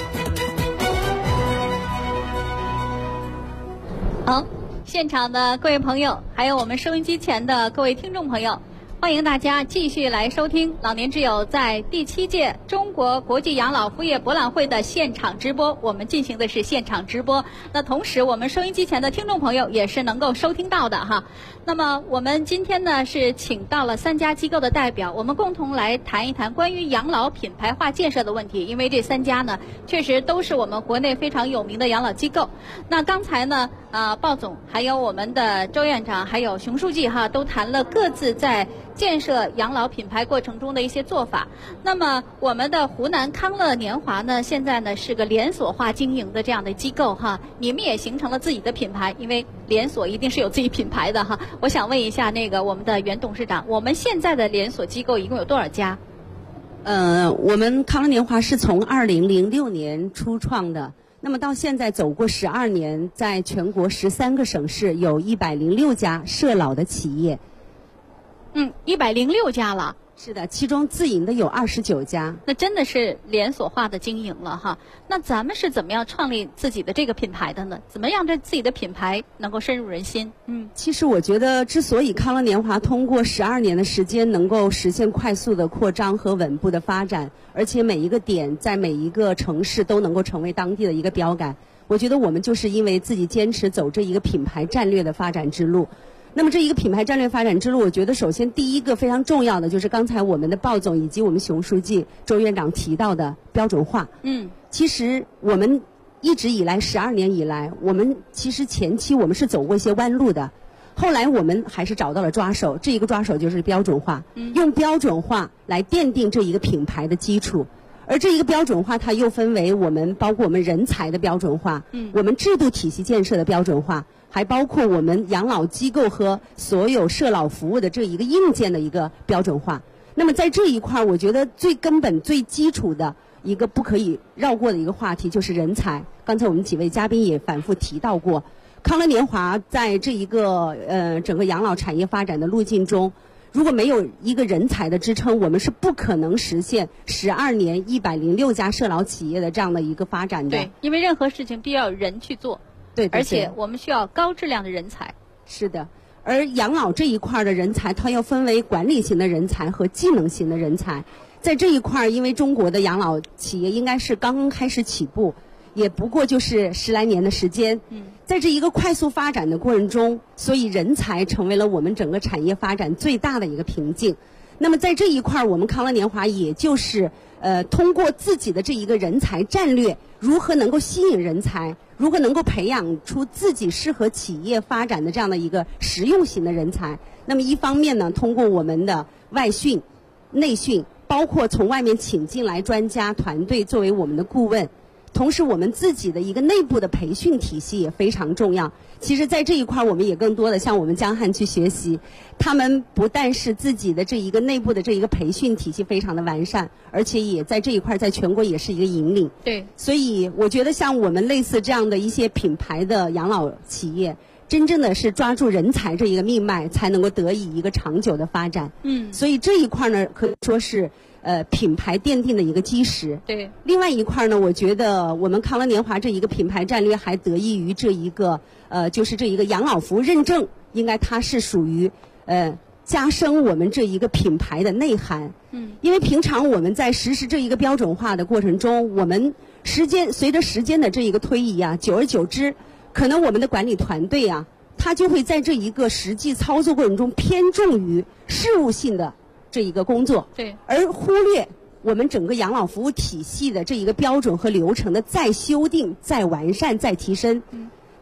好，现场的各位朋友，还有我们收音机前的各位听众朋友，欢迎大家继续来收听老年之友在第7届中国国际养老服务业博览会的现场直播。我们进行的是现场直播，那同时我们收音机前的听众朋友也是能够收听到的哈。那么我们今天呢是请到了3家机构的代表，我们共同来谈一谈关于养老品牌化建设的问题。因为这3家呢确实都是我们国内非常有名的养老机构。那刚才呢鲍总还有我们的周院长还有熊书记哈都谈了各自在建设养老品牌过程中的一些做法。那么我们的湖南康乐年华呢现在呢是个连锁化经营的这样的机构哈，你们也形成了自己的品牌，因为连锁一定是有自己品牌的哈。我想问一下我们的原董事长，我们现在的连锁机构一共有多少家？ 我们康乐年华是从2006年初创的，那么到现在走过12年，在全国13个省市有106家涉老的企业。 106家了。 是的，其中自营的有29家。 那真的是连锁化的经营了哈。那咱们是怎么样创立自己的这个品牌的呢？怎么让这自己的品牌能够深入人心？ 其实我觉得之所以康乐年华通过12年的时间能够实现快速的扩张和稳步的发展，而且每一个点在每一个城市都能够成为当地的一个标杆，我觉得我们就是因为自己坚持走这一个品牌战略的发展之路。那么这一个品牌战略发展之路，我觉得首先第一个非常重要的就是刚才我们的鲍总以及我们熊书记、周院长提到的标准化。其实我们一直以来12年以来，我们其实前期我们是走过一些弯路的，后来我们还是找到了抓手，这一个抓手就是标准化，用标准化来奠定这一个品牌的基础。而这一个标准化它又分为包括我们人才的标准化，我们制度体系建设的标准化，还包括我们养老机构和所有涉老服务的这一个硬件的一个标准化。那么在这一块，我觉得最根本最基础的一个不可以绕过的一个话题就是人才。刚才我们几位嘉宾也反复提到过，康乐年华在这一个整个养老产业发展的路径中，如果没有一个人才的支撑，我们是不可能实现12年106家涉老企业的这样的一个发展的。 对，因为任何事情必须要有人去做。 对， 而且我们需要高质量的人才。 是的，而养老这一块的人才，它要分为管理型的人才和技能型的人才。在这一块，因为中国的养老企业应该是刚刚开始起步，也不过就是10来年的时间。在这一个快速发展的过程中，所以人才成为了我们整个产业发展最大的一个瓶颈。那么在这一块，我们康乐年华也就是通过自己的这一个人才战略，如何能够吸引人才，如何能够培养出自己适合企业发展的这样的一个实用型的人才。那么一方面呢，通过我们的外训、内训，包括从外面请进来专家团队作为我们的顾问，同时我们自己的一个内部的培训体系也非常重要。其实在这一块我们也更多的向我们江汉去学习，他们不但是自己的这一个内部的这一个培训体系非常的完善，而且也在这一块在全国也是一个引领。 对， 所以我觉得像我们类似这样的一些品牌的养老企业，真正的是抓住人才这一个命脉，才能够得以一个长久的发展。所以这一块呢，可以说是品牌奠定的一个基石。 对。 另外一块呢，我觉得我们康乐年华这一个品牌战略还得益于这一个就是这一个养老服务认证，应该它是属于加深我们这一个品牌的内涵。因为平常我们在实施这一个标准化的过程中，我们随着时间的这一个推移啊，久而久之，可能我们的管理团队啊，他就会在这一个实际操作过程中偏重于事务性的这一个工作， 对， 而忽略我们整个养老服务体系的这一个标准和流程的再修订、再完善、再提升。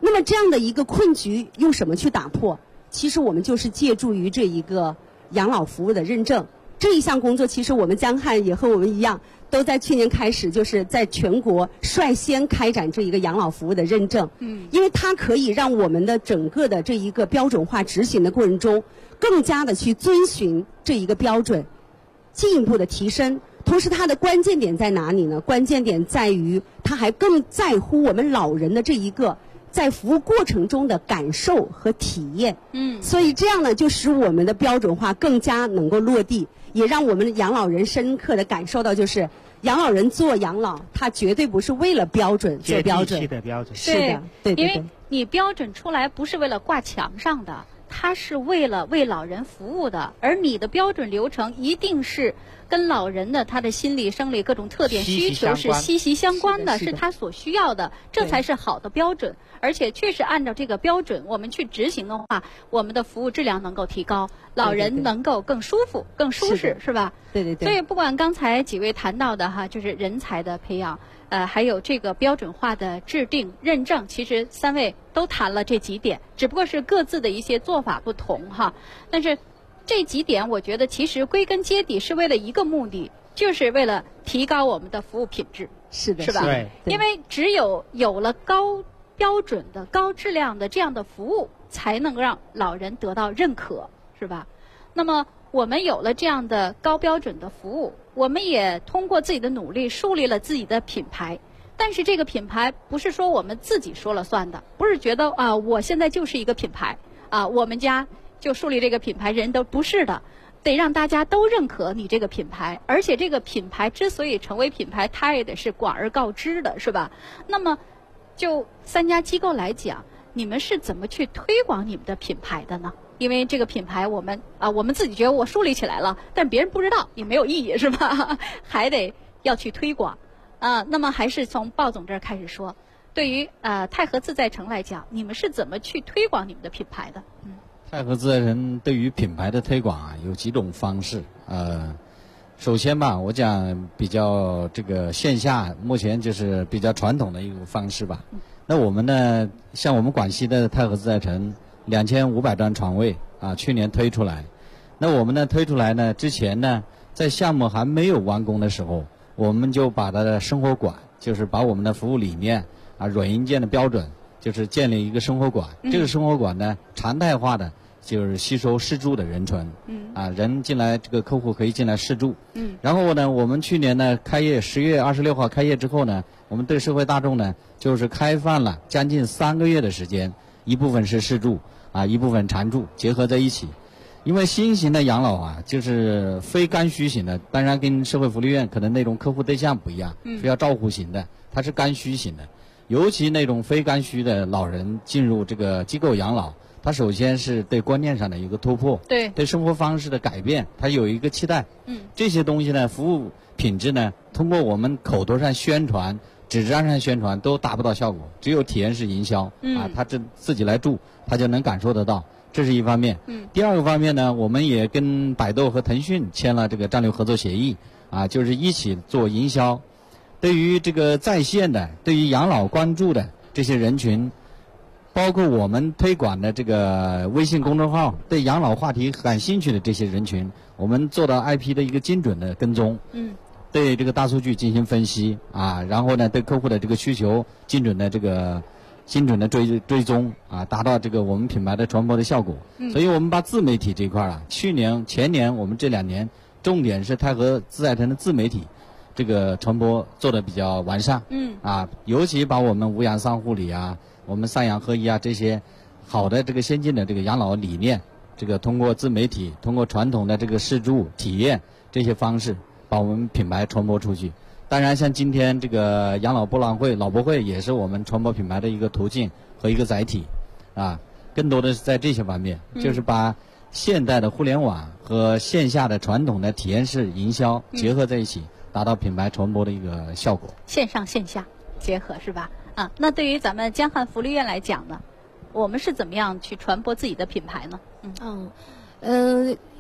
那么这样的一个困局用什么去打破？其实我们就是借助于这一个养老服务的认证。这一项工作，其实我们江汉也和我们一样，都在去年开始，就是在全国率先开展这一个养老服务的认证。因为它可以让我们的整个的这一个标准化执行的过程中，更加的去遵循这一个标准，进一步的提升。同时，它的关键点在哪里呢？关键点在于，它还更在乎我们老人的这一个在服务过程中的感受和体验。所以这样呢，就使我们的标准化更加能够落地，也让我们的养老人深刻的感受到，就是养老人做养老，他绝对不是为了标准做标准。 接地气的标准。 是的，对。 因为你标准出来不是为了挂墙上的，它是为了为老人服务的，而你的标准流程一定是跟老人的他的心理、生理各种特点需求是息息相关的，是他所需要的，这才是好的标准。而且确实按照这个标准，我们去执行的话，我们的服务质量能够提高，老人能够更舒服、更舒适，是吧？ 对对对。 所以不管刚才几位谈到的哈，就是人才的培养，还有这个标准化的制定、认证，其实三位都谈了这几点，只不过是各自的一些做法不同哈。但是这几点，我觉得其实归根结底是为了一个目的，就是为了提高我们的服务品质。 是的， 是吧？ 对。 因为只有了高标准的、高质量的这样的服务，才能让老人得到认可，是吧？那么我们有了这样的高标准的服务，我们也通过自己的努力树立了自己的品牌。但是这个品牌不是说我们自己说了算的，不是觉得啊，我现在就是一个品牌啊，我们家就树立这个品牌，人都不是的，得让大家都认可你这个品牌。而且这个品牌之所以成为品牌，它也得是广而告之的，是吧？那么就三家机构来讲，你们是怎么去推广你们的品牌的呢？因为这个品牌我们自己觉得我树立起来了，但别人不知道也没有意义，是吧？还得要去推广那么还是从鲍总这儿开始说，对于泰和自在城来讲，你们是怎么去推广你们的品牌的？ 泰和自在城对于品牌的推广有几种方式。首先吧，我讲比较这个线下，目前就是比较传统的一种方式吧。那我们呢，像我们广西的泰和自在城2500张床位去年推出来。那我们呢推出来呢之前呢，在项目还没有完工的时候，我们就把它的生活馆，就是把我们的服务理念软硬件的标准，就是建立一个生活馆。这个生活馆呢，常态化的就是吸收试住的人群。人进来，这个客户可以进来试住。然后呢，我们去年呢开业10月26号开业之后呢，我们对社会大众呢就是开放了将近3个月的时间，一部分是试住一部分常住结合在一起。因为新型的养老就是非刚需型的，当然跟社会福利院可能那种客户对象不一样，需要照护型的，它是刚需型的。尤其那种非刚需的老人进入这个机构养老，他首先是对观念上的一个突破，对生活方式的改变，他有一个期待。这些东西呢，服务品质呢，通过我们口头上宣传、纸张上宣传都达不到效果，只有体验式营销他自己来住，他就能感受得到。这是一方面。第二个方面呢，我们也跟百度和腾讯签了这个战略合作协议就是一起做营销。对于这个在线的，对于养老关注的这些人群，包括我们推广的这个微信公众号，对养老话题感兴趣的这些人群，我们做到 IP 的一个精准的跟踪。对这个大数据进行分析然后呢，对客户的这个需求精准的追踪达到这个我们品牌的传播的效果。所以我们把自媒体这一块去年、前年我们这2年重点是泰和自在城的自媒体这个传播做得比较完善。尤其把我们无养丧护理我们3养合一这些好的这个先进的这个养老理念，这个通过自媒体、通过传统的这个试住体验这些方式，把我们品牌传播出去。当然，像今天这个养老博览会、老博会也是我们传播品牌的一个途径和一个载体更多的是在这些方面，就是把现代的互联网和线下的传统的体验式营销结合在一起，达到品牌传播的一个效果。 线上线下结合是吧？那对于咱们江汉福利院来讲呢，我们是怎么样去传播自己的品牌呢？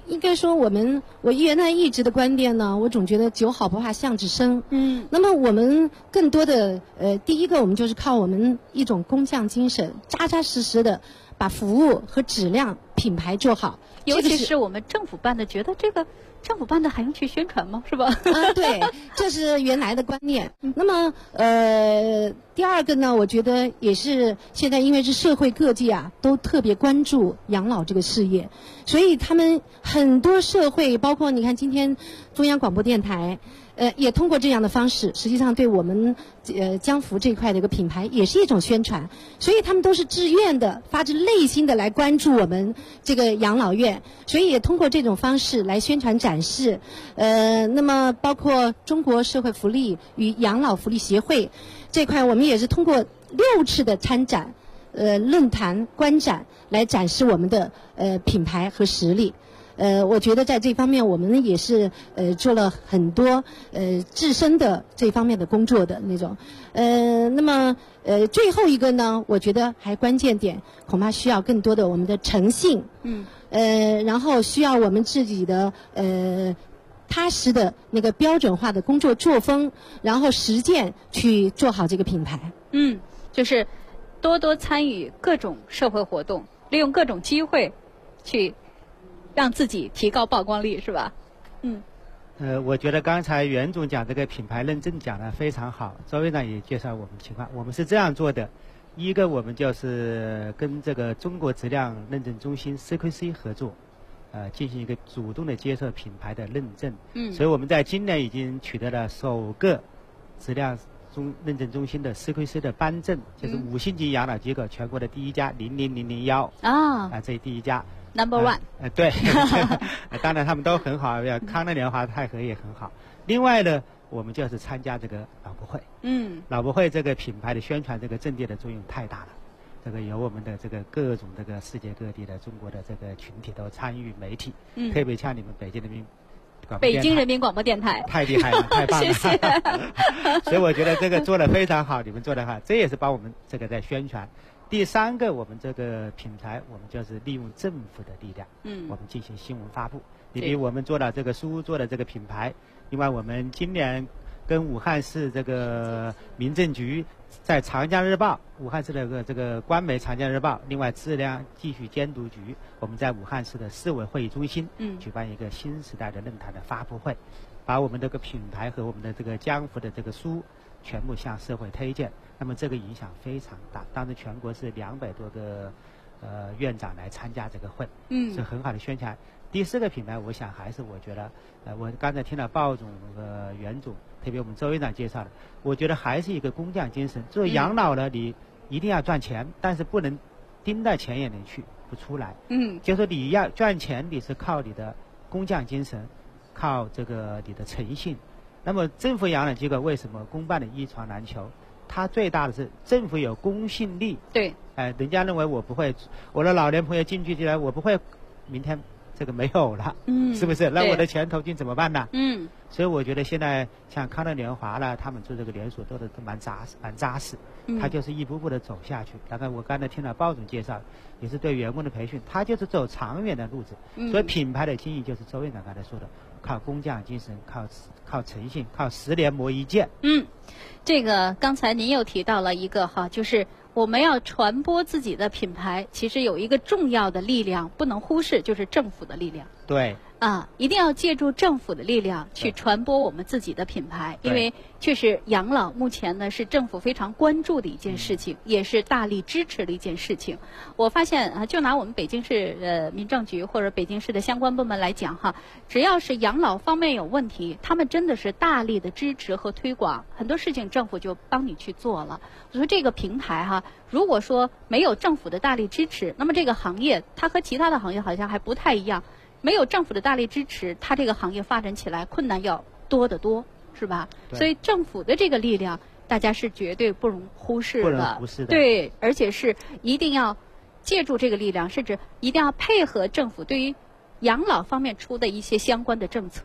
应该说我原来一直的观点呢，我总觉得酒好不怕巷子深。那么我们更多的第一个我们就是靠我们一种工匠精神，扎扎实实的把服务和质量品牌做好。 尤其是我们政府办的，觉得这个政府办的还用去宣传吗？是吧？ 对，这是原来的观念。那么第二个呢，我觉得也是现在因为是社会各界啊都特别关注养老这个事业，所以他们很多社会，包括你看今天中央广播电台。也通过这样的方式，实际上对我们江福这块的一个品牌也是一种宣传，所以他们都是自愿的，发自内心的来关注我们这个养老院，所以也通过这种方式来宣传展示。那么包括中国社会福利与养老福利协会这块，我们也是通过6次的参展、论坛、观展来展示我们的品牌和实力。我觉得在这方面我们也是做了很多自身的这方面的工作的那种。那么最后一个呢，我觉得还关键点恐怕需要更多的我们的诚信。然后需要我们自己的踏实的那个标准化的工作作风，然后实践去做好这个品牌。 就是多多参与各种社会活动，利用各种机会去让自己提高曝光率，是吧？ 我觉得刚才袁总讲这个品牌认证讲得非常好，周院长也介绍我们情况。我们是这样做的，一个我们就是跟这个中国质量认证中心 CQC 合作，进行一个主动的接受品牌的认证。所以我们在今年已经取得了首个质量认证中心的 CQC 的颁证，就是5星级养老机构全国的第一家00001这第一家。 Number one， 对，当然他们都很好，康乐年华泰和也很好。另外呢，我们就是参加这个老博会，老博会这个品牌的宣传，这个阵地的作用太大了。这个有我们的这个各种这个世界各地的中国的这个群体都参与媒体，特别像你们北京人民广播电台，太厉害了，太棒了，谢谢。所以我觉得这个做得非常好，你们做得好，这也是帮我们这个在宣传。第三个，我们这个品牌，我们就是利用政府的力量，我们进行新闻发布。你比如我们做了这个书，做了这个品牌，另外我们今年跟武汉市这个民政局在长江日报，武汉市的这个官媒长江日报，另外质量继续监督局，我们在武汉市的市委会议中心举办一个新时代的论坛的发布会，把我们这个品牌和我们的这个江福的这个书全部向社会推荐。那么这个影响非常大，当时全国是200多个院长来参加这个会，是很好的宣传。第4个品牌，我想还是我觉得，我刚才听了鲍总和袁总，特别我们周院长介绍的，我觉得还是一个工匠精神。做养老呢，你一定要赚钱，但是不能盯到钱眼里去不出来。就说你要赚钱，你是靠你的工匠精神，靠这个你的诚信。那么政府养老机构为什么公办的一床难求？它最大的是政府有公信力。 对。 人家认为我不会，我的老年朋友进去来，我不会，明天这个没有了，是不是？那我的钱投进怎么办呢？所以我觉得现在像康乐年华了，他们做这个连锁做的都蛮扎实，他就是一步步的走下去。大概我刚才听了鲍总介绍，也是对员工的培训，他就是走长远的路子。所以品牌的经营就是周院长刚才说的，靠工匠精神，靠诚信，靠10年磨一剑。 这个刚才您又提到了一个哈，就是我们要传播自己的品牌，其实有一个重要的力量不能忽视，就是政府的力量。 对。 一定要借助政府的力量去传播我们自己的品牌，因为确实养老目前呢是政府非常关注的一件事情，也是大力支持的一件事情。我发现就拿我们北京市民政局或者北京市的相关部门来讲哈，只要是养老方面有问题，他们真的是大力的支持和推广，很多事情政府就帮你去做了。我说这个平台哈，如果说没有政府的大力支持，那么这个行业它和其他的行业好像还不太一样。没有政府的大力支持，它这个行业发展起来困难要多得多，是吧？所以政府的这个力量，大家是绝对不容忽视的。对，而且是一定要借助这个力量，甚至一定要配合政府对于养老方面出的一些相关的政策，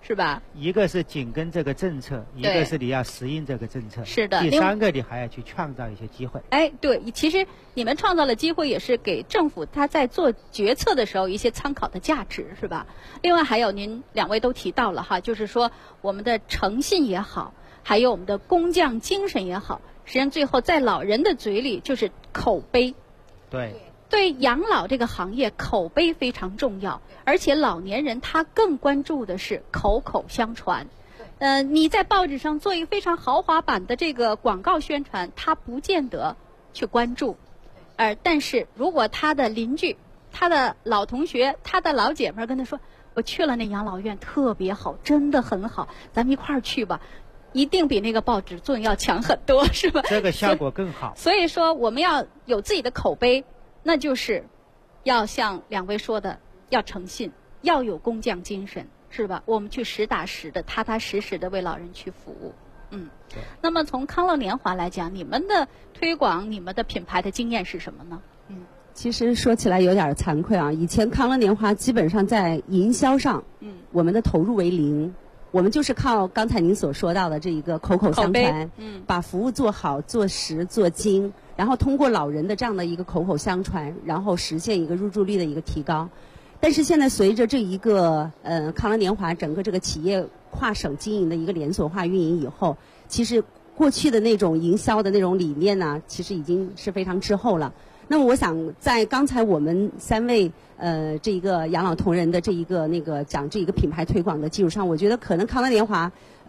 是吧？ 一个是紧跟这个政策，一个是你要适应这个政策。 是的。 第三个，你还要去创造一些机会。 哎，对，其实你们创造了机会，也是给政府他在做决策的时候一些参考的价值，是吧？另外还有您两位都提到了哈，就是说我们的诚信也好，还有我们的工匠精神也好，实际上最后在老人的嘴里就是口碑。 对。 对养老这个行业，口碑非常重要，而且老年人他更关注的是口口相传。你在报纸上做一个非常豪华版的这个广告宣传，他不见得去关注。但是如果他的邻居、他的老同学、他的老姐妹跟他说，我去了那养老院特别好，真的很好，咱们一块儿去吧，一定比那个报纸作用要强很多，是吧？ 这个效果更好。 所以说我们要有自己的口碑，那就是要像两位说的，要诚信，要有工匠精神，是吧？我们去实打实的、踏踏实实的为老人去服务。那么从康乐年华来讲，你们的推广、你们的品牌的经验是什么呢？ 其实说起来有点惭愧啊，以前康乐年华基本上在营销上，我们的投入为零。我们就是靠刚才您所说到的这一个口口相传，把服务做好、做实、做精，然后通过老人的这样的一个口口相传，然后实现一个入住率的一个提高。但是现在随着这一个康乐年华整个这个企业跨省经营的一个连锁化运营以后，其实过去的那种营销的那种理念呢，其实已经是非常滞后了。那么我想在刚才我们三位这一个养老同仁的这一个讲这一个品牌推广的基础上，我觉得可能康乐年华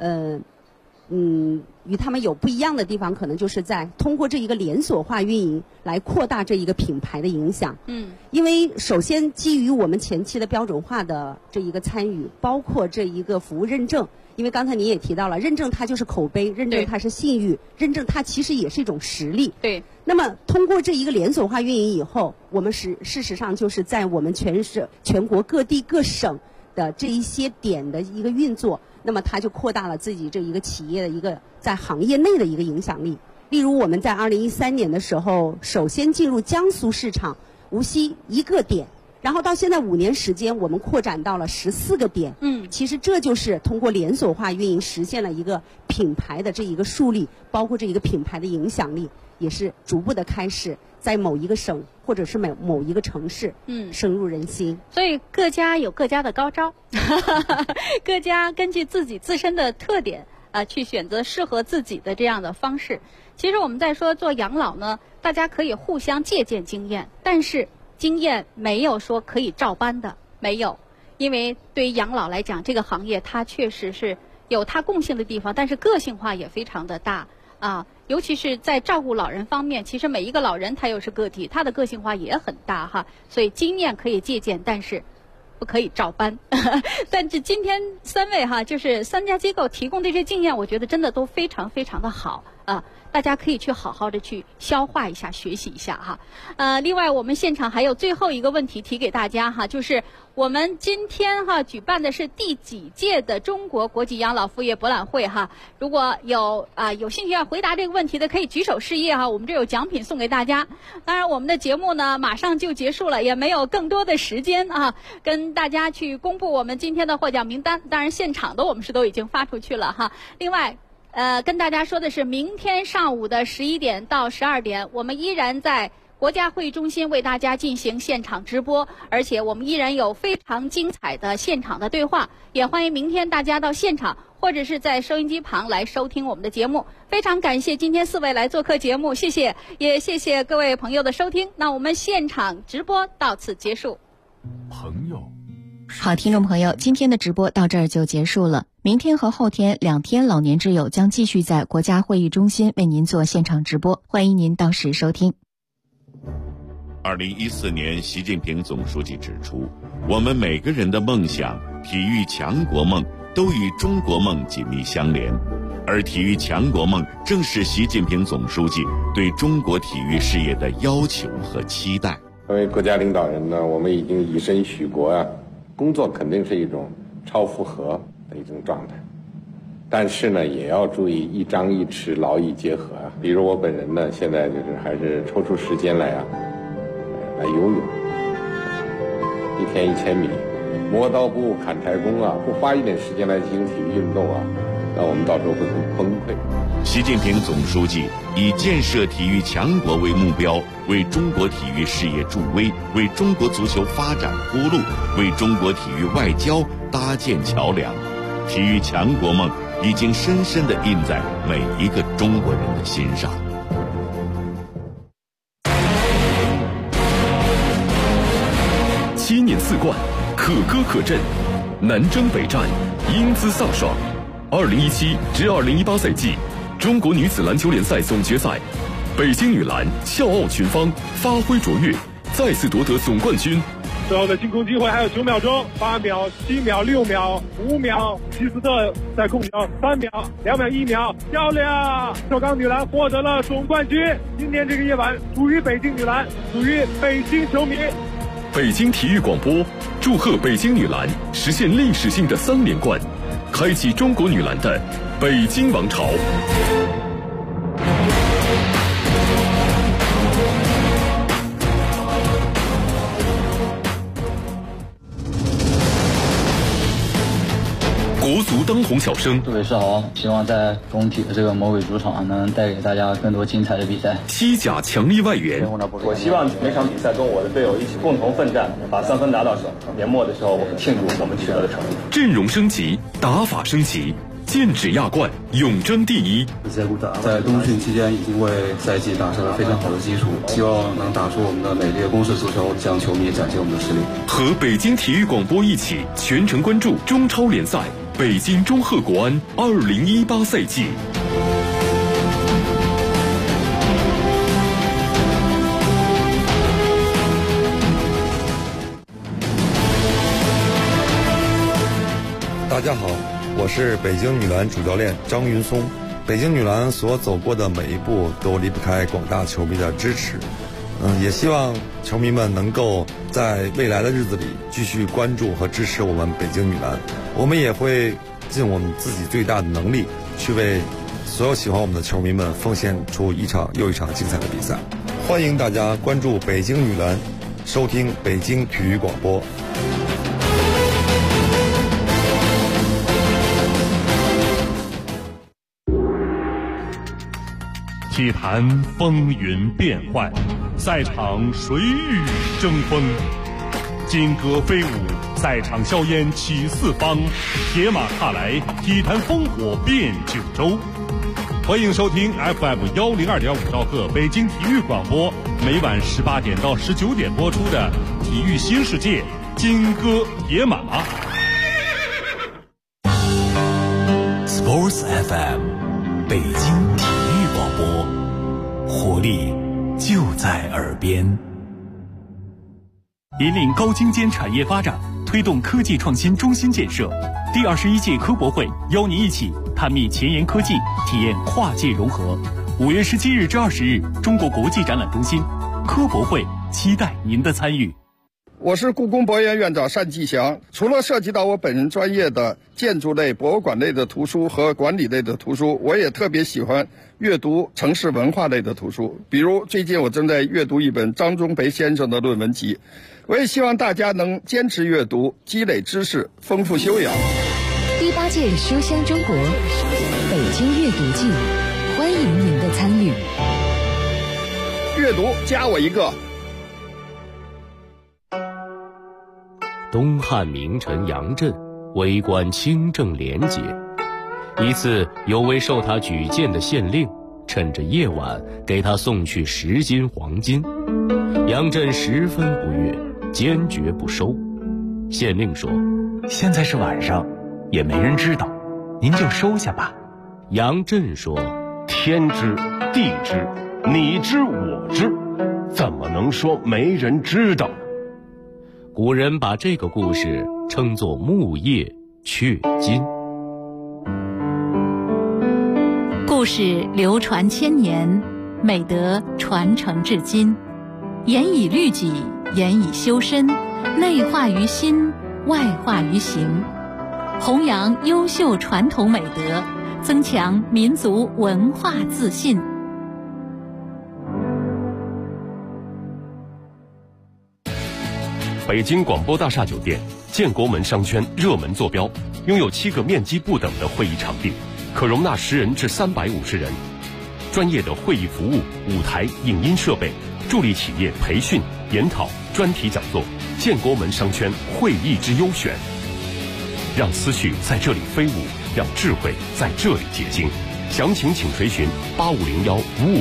与他们有不一样的地方，可能就是在通过这一个连锁化运营来扩大这一个品牌的影响。因为首先基于我们前期的标准化的这一个参与，包括这一个服务认证，因为刚才您也提到了，认证它就是口碑，认证它是信誉，认证它其实也是一种实力。 对。 那么通过这一个连锁化运营以后，我们事实上就是在我们全国各地各省的这一些点的一个运作，那么它就扩大了自己这一个企业的一个在行业内的一个影响力。例如我们在2013年的时候，首先进入江苏市场，无锡一个点，然后到现在5年时间，我们扩展到了14个点。其实这就是通过连锁化运营实现了一个品牌的这一个树立，包括这一个品牌的影响力，也是逐步的开始在某一个省或者是某一个城市深入人心。 所以各家有各家的高招各家根据自己自身的特点去选择适合自己的这样的方式。其实我们在说做养老呢，大家可以互相借鉴经验，但是经验没有说可以照搬的，没有。因为对于养老来讲，这个行业它确实是有它共性的地方，但是个性化也非常的大尤其是在照顾老人方面，其实每一个老人他又是个体，他的个性化也很大哈。所以经验可以借鉴，但是不可以照搬但是今天三位就是3家机构提供的这些经验，我觉得真的都非常非常的好大家可以去好好的去消化一下、学习一下另外我们现场还有最后一个问题提给大家就是我们今天举办的是第几届的中国国际养老服务业博览会如果有兴趣要回答这个问题的，可以举手示意我们这有奖品送给大家。当然我们的节目呢马上就结束了，也没有更多的时间跟大家去公布我们今天的获奖名单。当然现场的我们是都已经发出去了另外跟大家说的是，明天上午的11点到12点，我们依然在国家会议中心为大家进行现场直播，而且我们依然有非常精彩的现场的对话，也欢迎明天大家到现场或者是在收音机旁来收听我们的节目。非常感谢今天4位来做客节目，谢谢，也谢谢各位朋友的收听。那我们现场直播到此结束。 朋友， 好，听众朋友，今天的直播到这儿就结束了。明天和后天2天老年之友将继续在国家会议中心为您做现场直播，欢迎您到时收听。 2014年，习近平总书记指出，我们每个人的梦想、体育强国梦都与中国梦紧密相连，而体育强国梦正是习近平总书记对中国体育事业的要求和期待。 作为国家领导人呢，我们已经以身许国工作肯定是一种超负荷的一种状态，但是呢，也要注意一张一弛，劳逸结合比如我本人呢，现在就是还是抽出时间来游泳，1天1000米， 磨刀不误砍柴工啊，不花一点时间来进行体育运动啊，那我们到时候会很崩溃。 习近平总书记以建设体育强国为目标，为中国体育事业助威，为中国足球发展铺路，为中国体育外交搭建桥梁。体育强国梦已经深深地印在每一个中国人的心上。 7年4冠，可歌可阵，南征北战，英姿飒爽。2017至2018赛季中国女子篮球联赛总决赛，北京女篮笑傲群芳，发挥卓越，再次夺得总冠军。 最后的进攻机会还有9秒钟，8秒、7秒、6秒、5秒，希斯特在控球，3秒、2秒、1秒，漂亮！首钢女篮获得了总冠军。今天这个夜晚属于北京女篮，属于北京球迷。 北京体育广播祝贺北京女篮实现历史性的3连冠，开启中国女篮的北京王朝。国足当红小生， 各位是好，希望在工体的这个魔鬼主场能带给大家更多精彩的比赛。 西甲强力外援， 我希望每场比赛跟我的队友一起共同奋战，把3分拿到手。年末的时候，我们庆祝我们取得的成绩。 阵容升级，打法升级，剑指亚冠，永争第一。 在冬训期间已经为赛季打下了非常好的基础，希望能打出我们的美丽的攻势足球，向球迷展现我们的实力。 和北京体育广播一起全程关注中超联赛北京中赫国安2018赛季。 大家好，我是北京女篮主教练张云松。北京女篮所走过的每一步都离不开广大球迷的支持。也希望球迷们能够在未来的日子里继续关注和支持我们北京女篮。我们也会尽我们自己最大的能力，去为所有喜欢我们的球迷们奉献出一场又一场精彩的比赛。欢迎大家关注北京女篮，收听北京体育广播。 体坛风云变幻，赛场谁与争锋？金戈飞舞，赛场硝烟起四方，铁马踏来，体坛烽火遍九州。欢迎收听 FM102.5兆赫北京体育广播，每晚18点到19点播出的《体育新世界》金戈铁马。 Sports FM， 北京体育广播，活力就在耳边。 引领高精尖产业发展，推动科技创新中心建设。第21届科博会邀您一起探秘前沿科技，体验跨界融合。5月17日至20日，中国国际展览中心科博会，期待您的参与。 我是故宫博物院院长单霁翔。除了涉及到我本人专业的建筑类、博物馆类的图书和管理类的图书，我也特别喜欢阅读城市文化类的图书。比如最近我正在阅读一本张忠培先生的论文集。我也希望大家能坚持阅读，积累知识，丰富修养。 第8届书香中国北京阅读季，欢迎您的参与。 阅读加我一个。 东汉名臣杨震为官清正廉洁，一次有位受他举荐的县令趁着夜晚给他送去10斤黄金，杨震十分不悦，坚决不收。县令说：“ 现在是晚上，也没人知道，您就收下吧。” 杨震说：“ 天知地知，你知我知，怎么能说没人知道呢？” 古人把这个故事称作木叶雀金。 故事流传千年，美德传承至今，严以律己，严以修身，内化于心，外化于行，弘扬优秀传统美德，增强民族文化自信。 北京广播大厦酒店建国门商圈热门坐标，拥有7个面积不等的会议场地，可容纳10人至350人。专业的会议服务、舞台、影音设备，助力企业培训、研讨、专题讲座。建国门商圈会议之优选，让思绪在这里飞舞，让智慧在这里结晶。详情请垂询850155